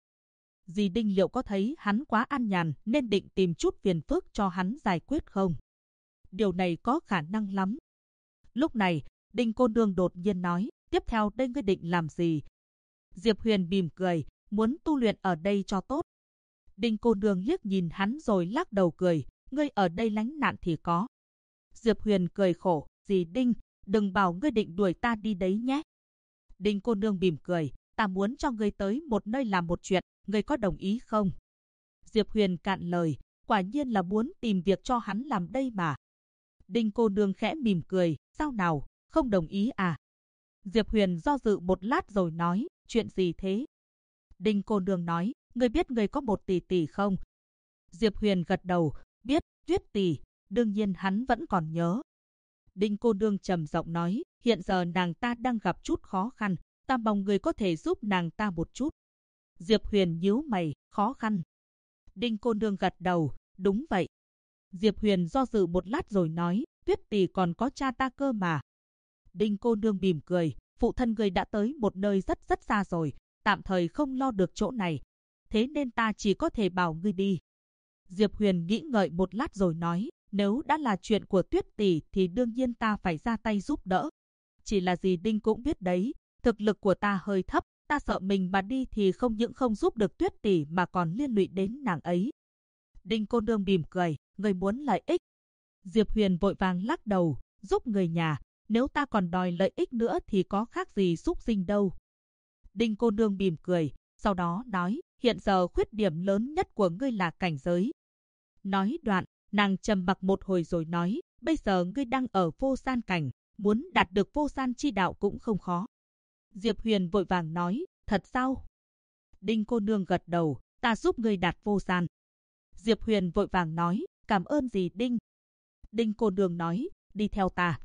Dì Đinh liệu có thấy hắn quá an nhàn nên định tìm chút phiền phức cho hắn giải quyết không? Điều này có khả năng lắm. Lúc này, Đinh cô nương đột nhiên nói, tiếp theo đây ngươi định làm gì? Diệp Huyền mỉm cười, muốn tu luyện ở đây cho tốt. Đinh cô nương liếc nhìn hắn rồi lắc đầu cười, ngươi ở đây lánh nạn thì có. Diệp Huyền cười khổ, dì Đinh, đừng bảo ngươi định đuổi ta đi đấy nhé. Đinh cô nương mỉm cười, ta muốn cho ngươi tới một nơi làm một chuyện, ngươi có đồng ý không? Diệp Huyền cạn lời, quả nhiên là muốn tìm việc cho hắn làm đây mà. Đinh cô nương khẽ mỉm cười, sao nào, không đồng ý à? Diệp Huyền do dự một lát rồi nói, chuyện gì thế? Đinh cô nương nói, ngươi biết ngươi có một tỷ tỷ không? Diệp Huyền gật đầu, biết, Tuyết tỷ, đương nhiên hắn vẫn còn nhớ. Đinh cô nương trầm giọng nói, hiện giờ nàng ta đang gặp chút khó khăn, ta mong ngươi có thể giúp nàng ta một chút. Diệp Huyền nhíu mày, khó khăn. Đinh cô nương gật đầu, đúng vậy. Diệp Huyền do dự một lát rồi nói, Tuyết tỷ còn có cha ta cơ mà. Đinh cô nương mỉm cười, phụ thân ngươi đã tới một nơi rất rất xa rồi, tạm thời không lo được chỗ này, thế nên ta chỉ có thể bảo ngươi đi. Diệp Huyền nghĩ ngợi một lát rồi nói, nếu đã là chuyện của Tuyết tỷ thì đương nhiên ta phải ra tay giúp đỡ. Chỉ là dì Đinh cũng biết đấy, thực lực của ta hơi thấp, Ta sợ mình mà đi thì không những không giúp được Tuyết tỷ mà còn liên lụy đến nàng ấy. Đinh cô nương mỉm cười, người muốn lợi ích. Diệp Huyền vội vàng lắc đầu, giúp người nhà, nếu ta còn đòi lợi ích nữa thì có khác gì súc sinh đâu. Đinh cô nương mỉm cười, sau đó nói, hiện giờ khuyết điểm lớn nhất của ngươi là cảnh giới. Nói đoạn, nàng trầm mặc một hồi rồi nói, bây giờ ngươi đang ở vô san cảnh, muốn đạt được vô san chi đạo cũng không khó. Diệp Huyền vội vàng nói, thật sao? Đinh cô nương gật đầu, ta giúp ngươi đạt vô san. Diệp Huyền vội vàng nói, cảm ơn gì Đinh? Đinh cô nương nói, đi theo ta.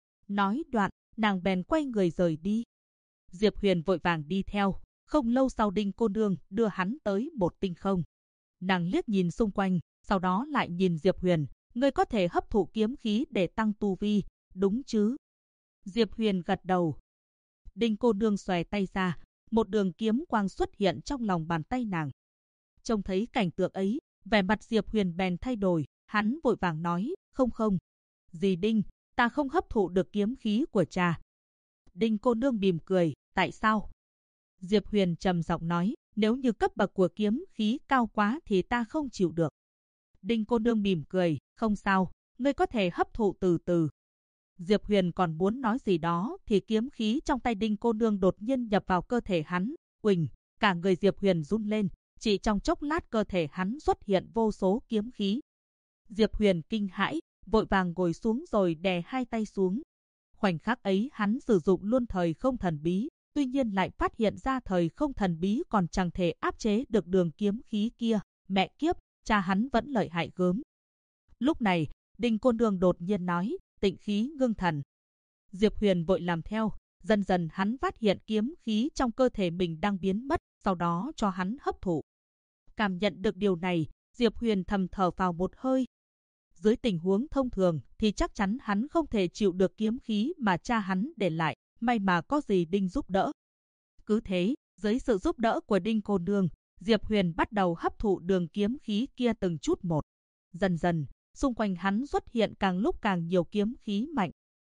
Nói đoạn, nàng bèn quay người rời đi. Diệp Huyền vội vàng đi theo, không lâu sau Đinh cô nương đưa hắn tới một tinh không. Nàng liếc nhìn xung quanh, sau đó lại nhìn Diệp Huyền, ngươi có thể hấp thụ kiếm khí để tăng tu vi, đúng chứ? Diệp Huyền gật đầu. Đinh cô nương xòe tay ra, một đường kiếm quang xuất hiện trong lòng bàn tay nàng. Trông thấy cảnh tượng ấy, vẻ mặt Diệp Huyền bèn thay đổi, hắn vội vàng nói, không. Dì Đinh, ta không hấp thụ được kiếm khí của cha. Đinh cô nương mỉm cười, tại sao? Diệp Huyền trầm giọng nói, nếu như cấp bậc của kiếm khí cao quá thì ta không chịu được. Đinh cô nương mỉm cười, không sao, ngươi có thể hấp thụ từ từ. Diệp Huyền còn muốn nói gì đó thì kiếm khí trong tay Đinh cô nương đột nhiên nhập vào cơ thể hắn. Uỳnh, cả người Diệp Huyền run lên, chỉ trong chốc lát cơ thể hắn xuất hiện vô số kiếm khí. Diệp Huyền kinh hãi, vội vàng ngồi xuống rồi đè hai tay xuống. Khoảnh khắc ấy hắn sử dụng luôn thời không thần bí, tuy nhiên lại phát hiện ra thời không thần bí còn chẳng thể áp chế được đường kiếm khí kia. Mẹ kiếp, cha hắn vẫn lợi hại gớm. Lúc này, Đinh cô nương đột nhiên nói, tịnh khí ngưng thần. Diệp Huyền vội làm theo, dần dần hắn phát hiện kiếm khí trong cơ thể mình đang biến mất, sau đó cho hắn hấp thụ. Cảm nhận được điều này, Diệp Huyền thầm thở vào một hơi. Dưới tình huống thông thường thì chắc chắn hắn không thể chịu được kiếm khí mà cha hắn để lại, may mà có gì Đinh giúp đỡ. Cứ thế, dưới sự giúp đỡ của Đinh cô nương, Diệp Huyền bắt đầu hấp thụ đường kiếm khí kia từng chút một. Dần dần, xung quanh hắn xuất hiện càng lúc càng nhiều kiếm khí mạnh.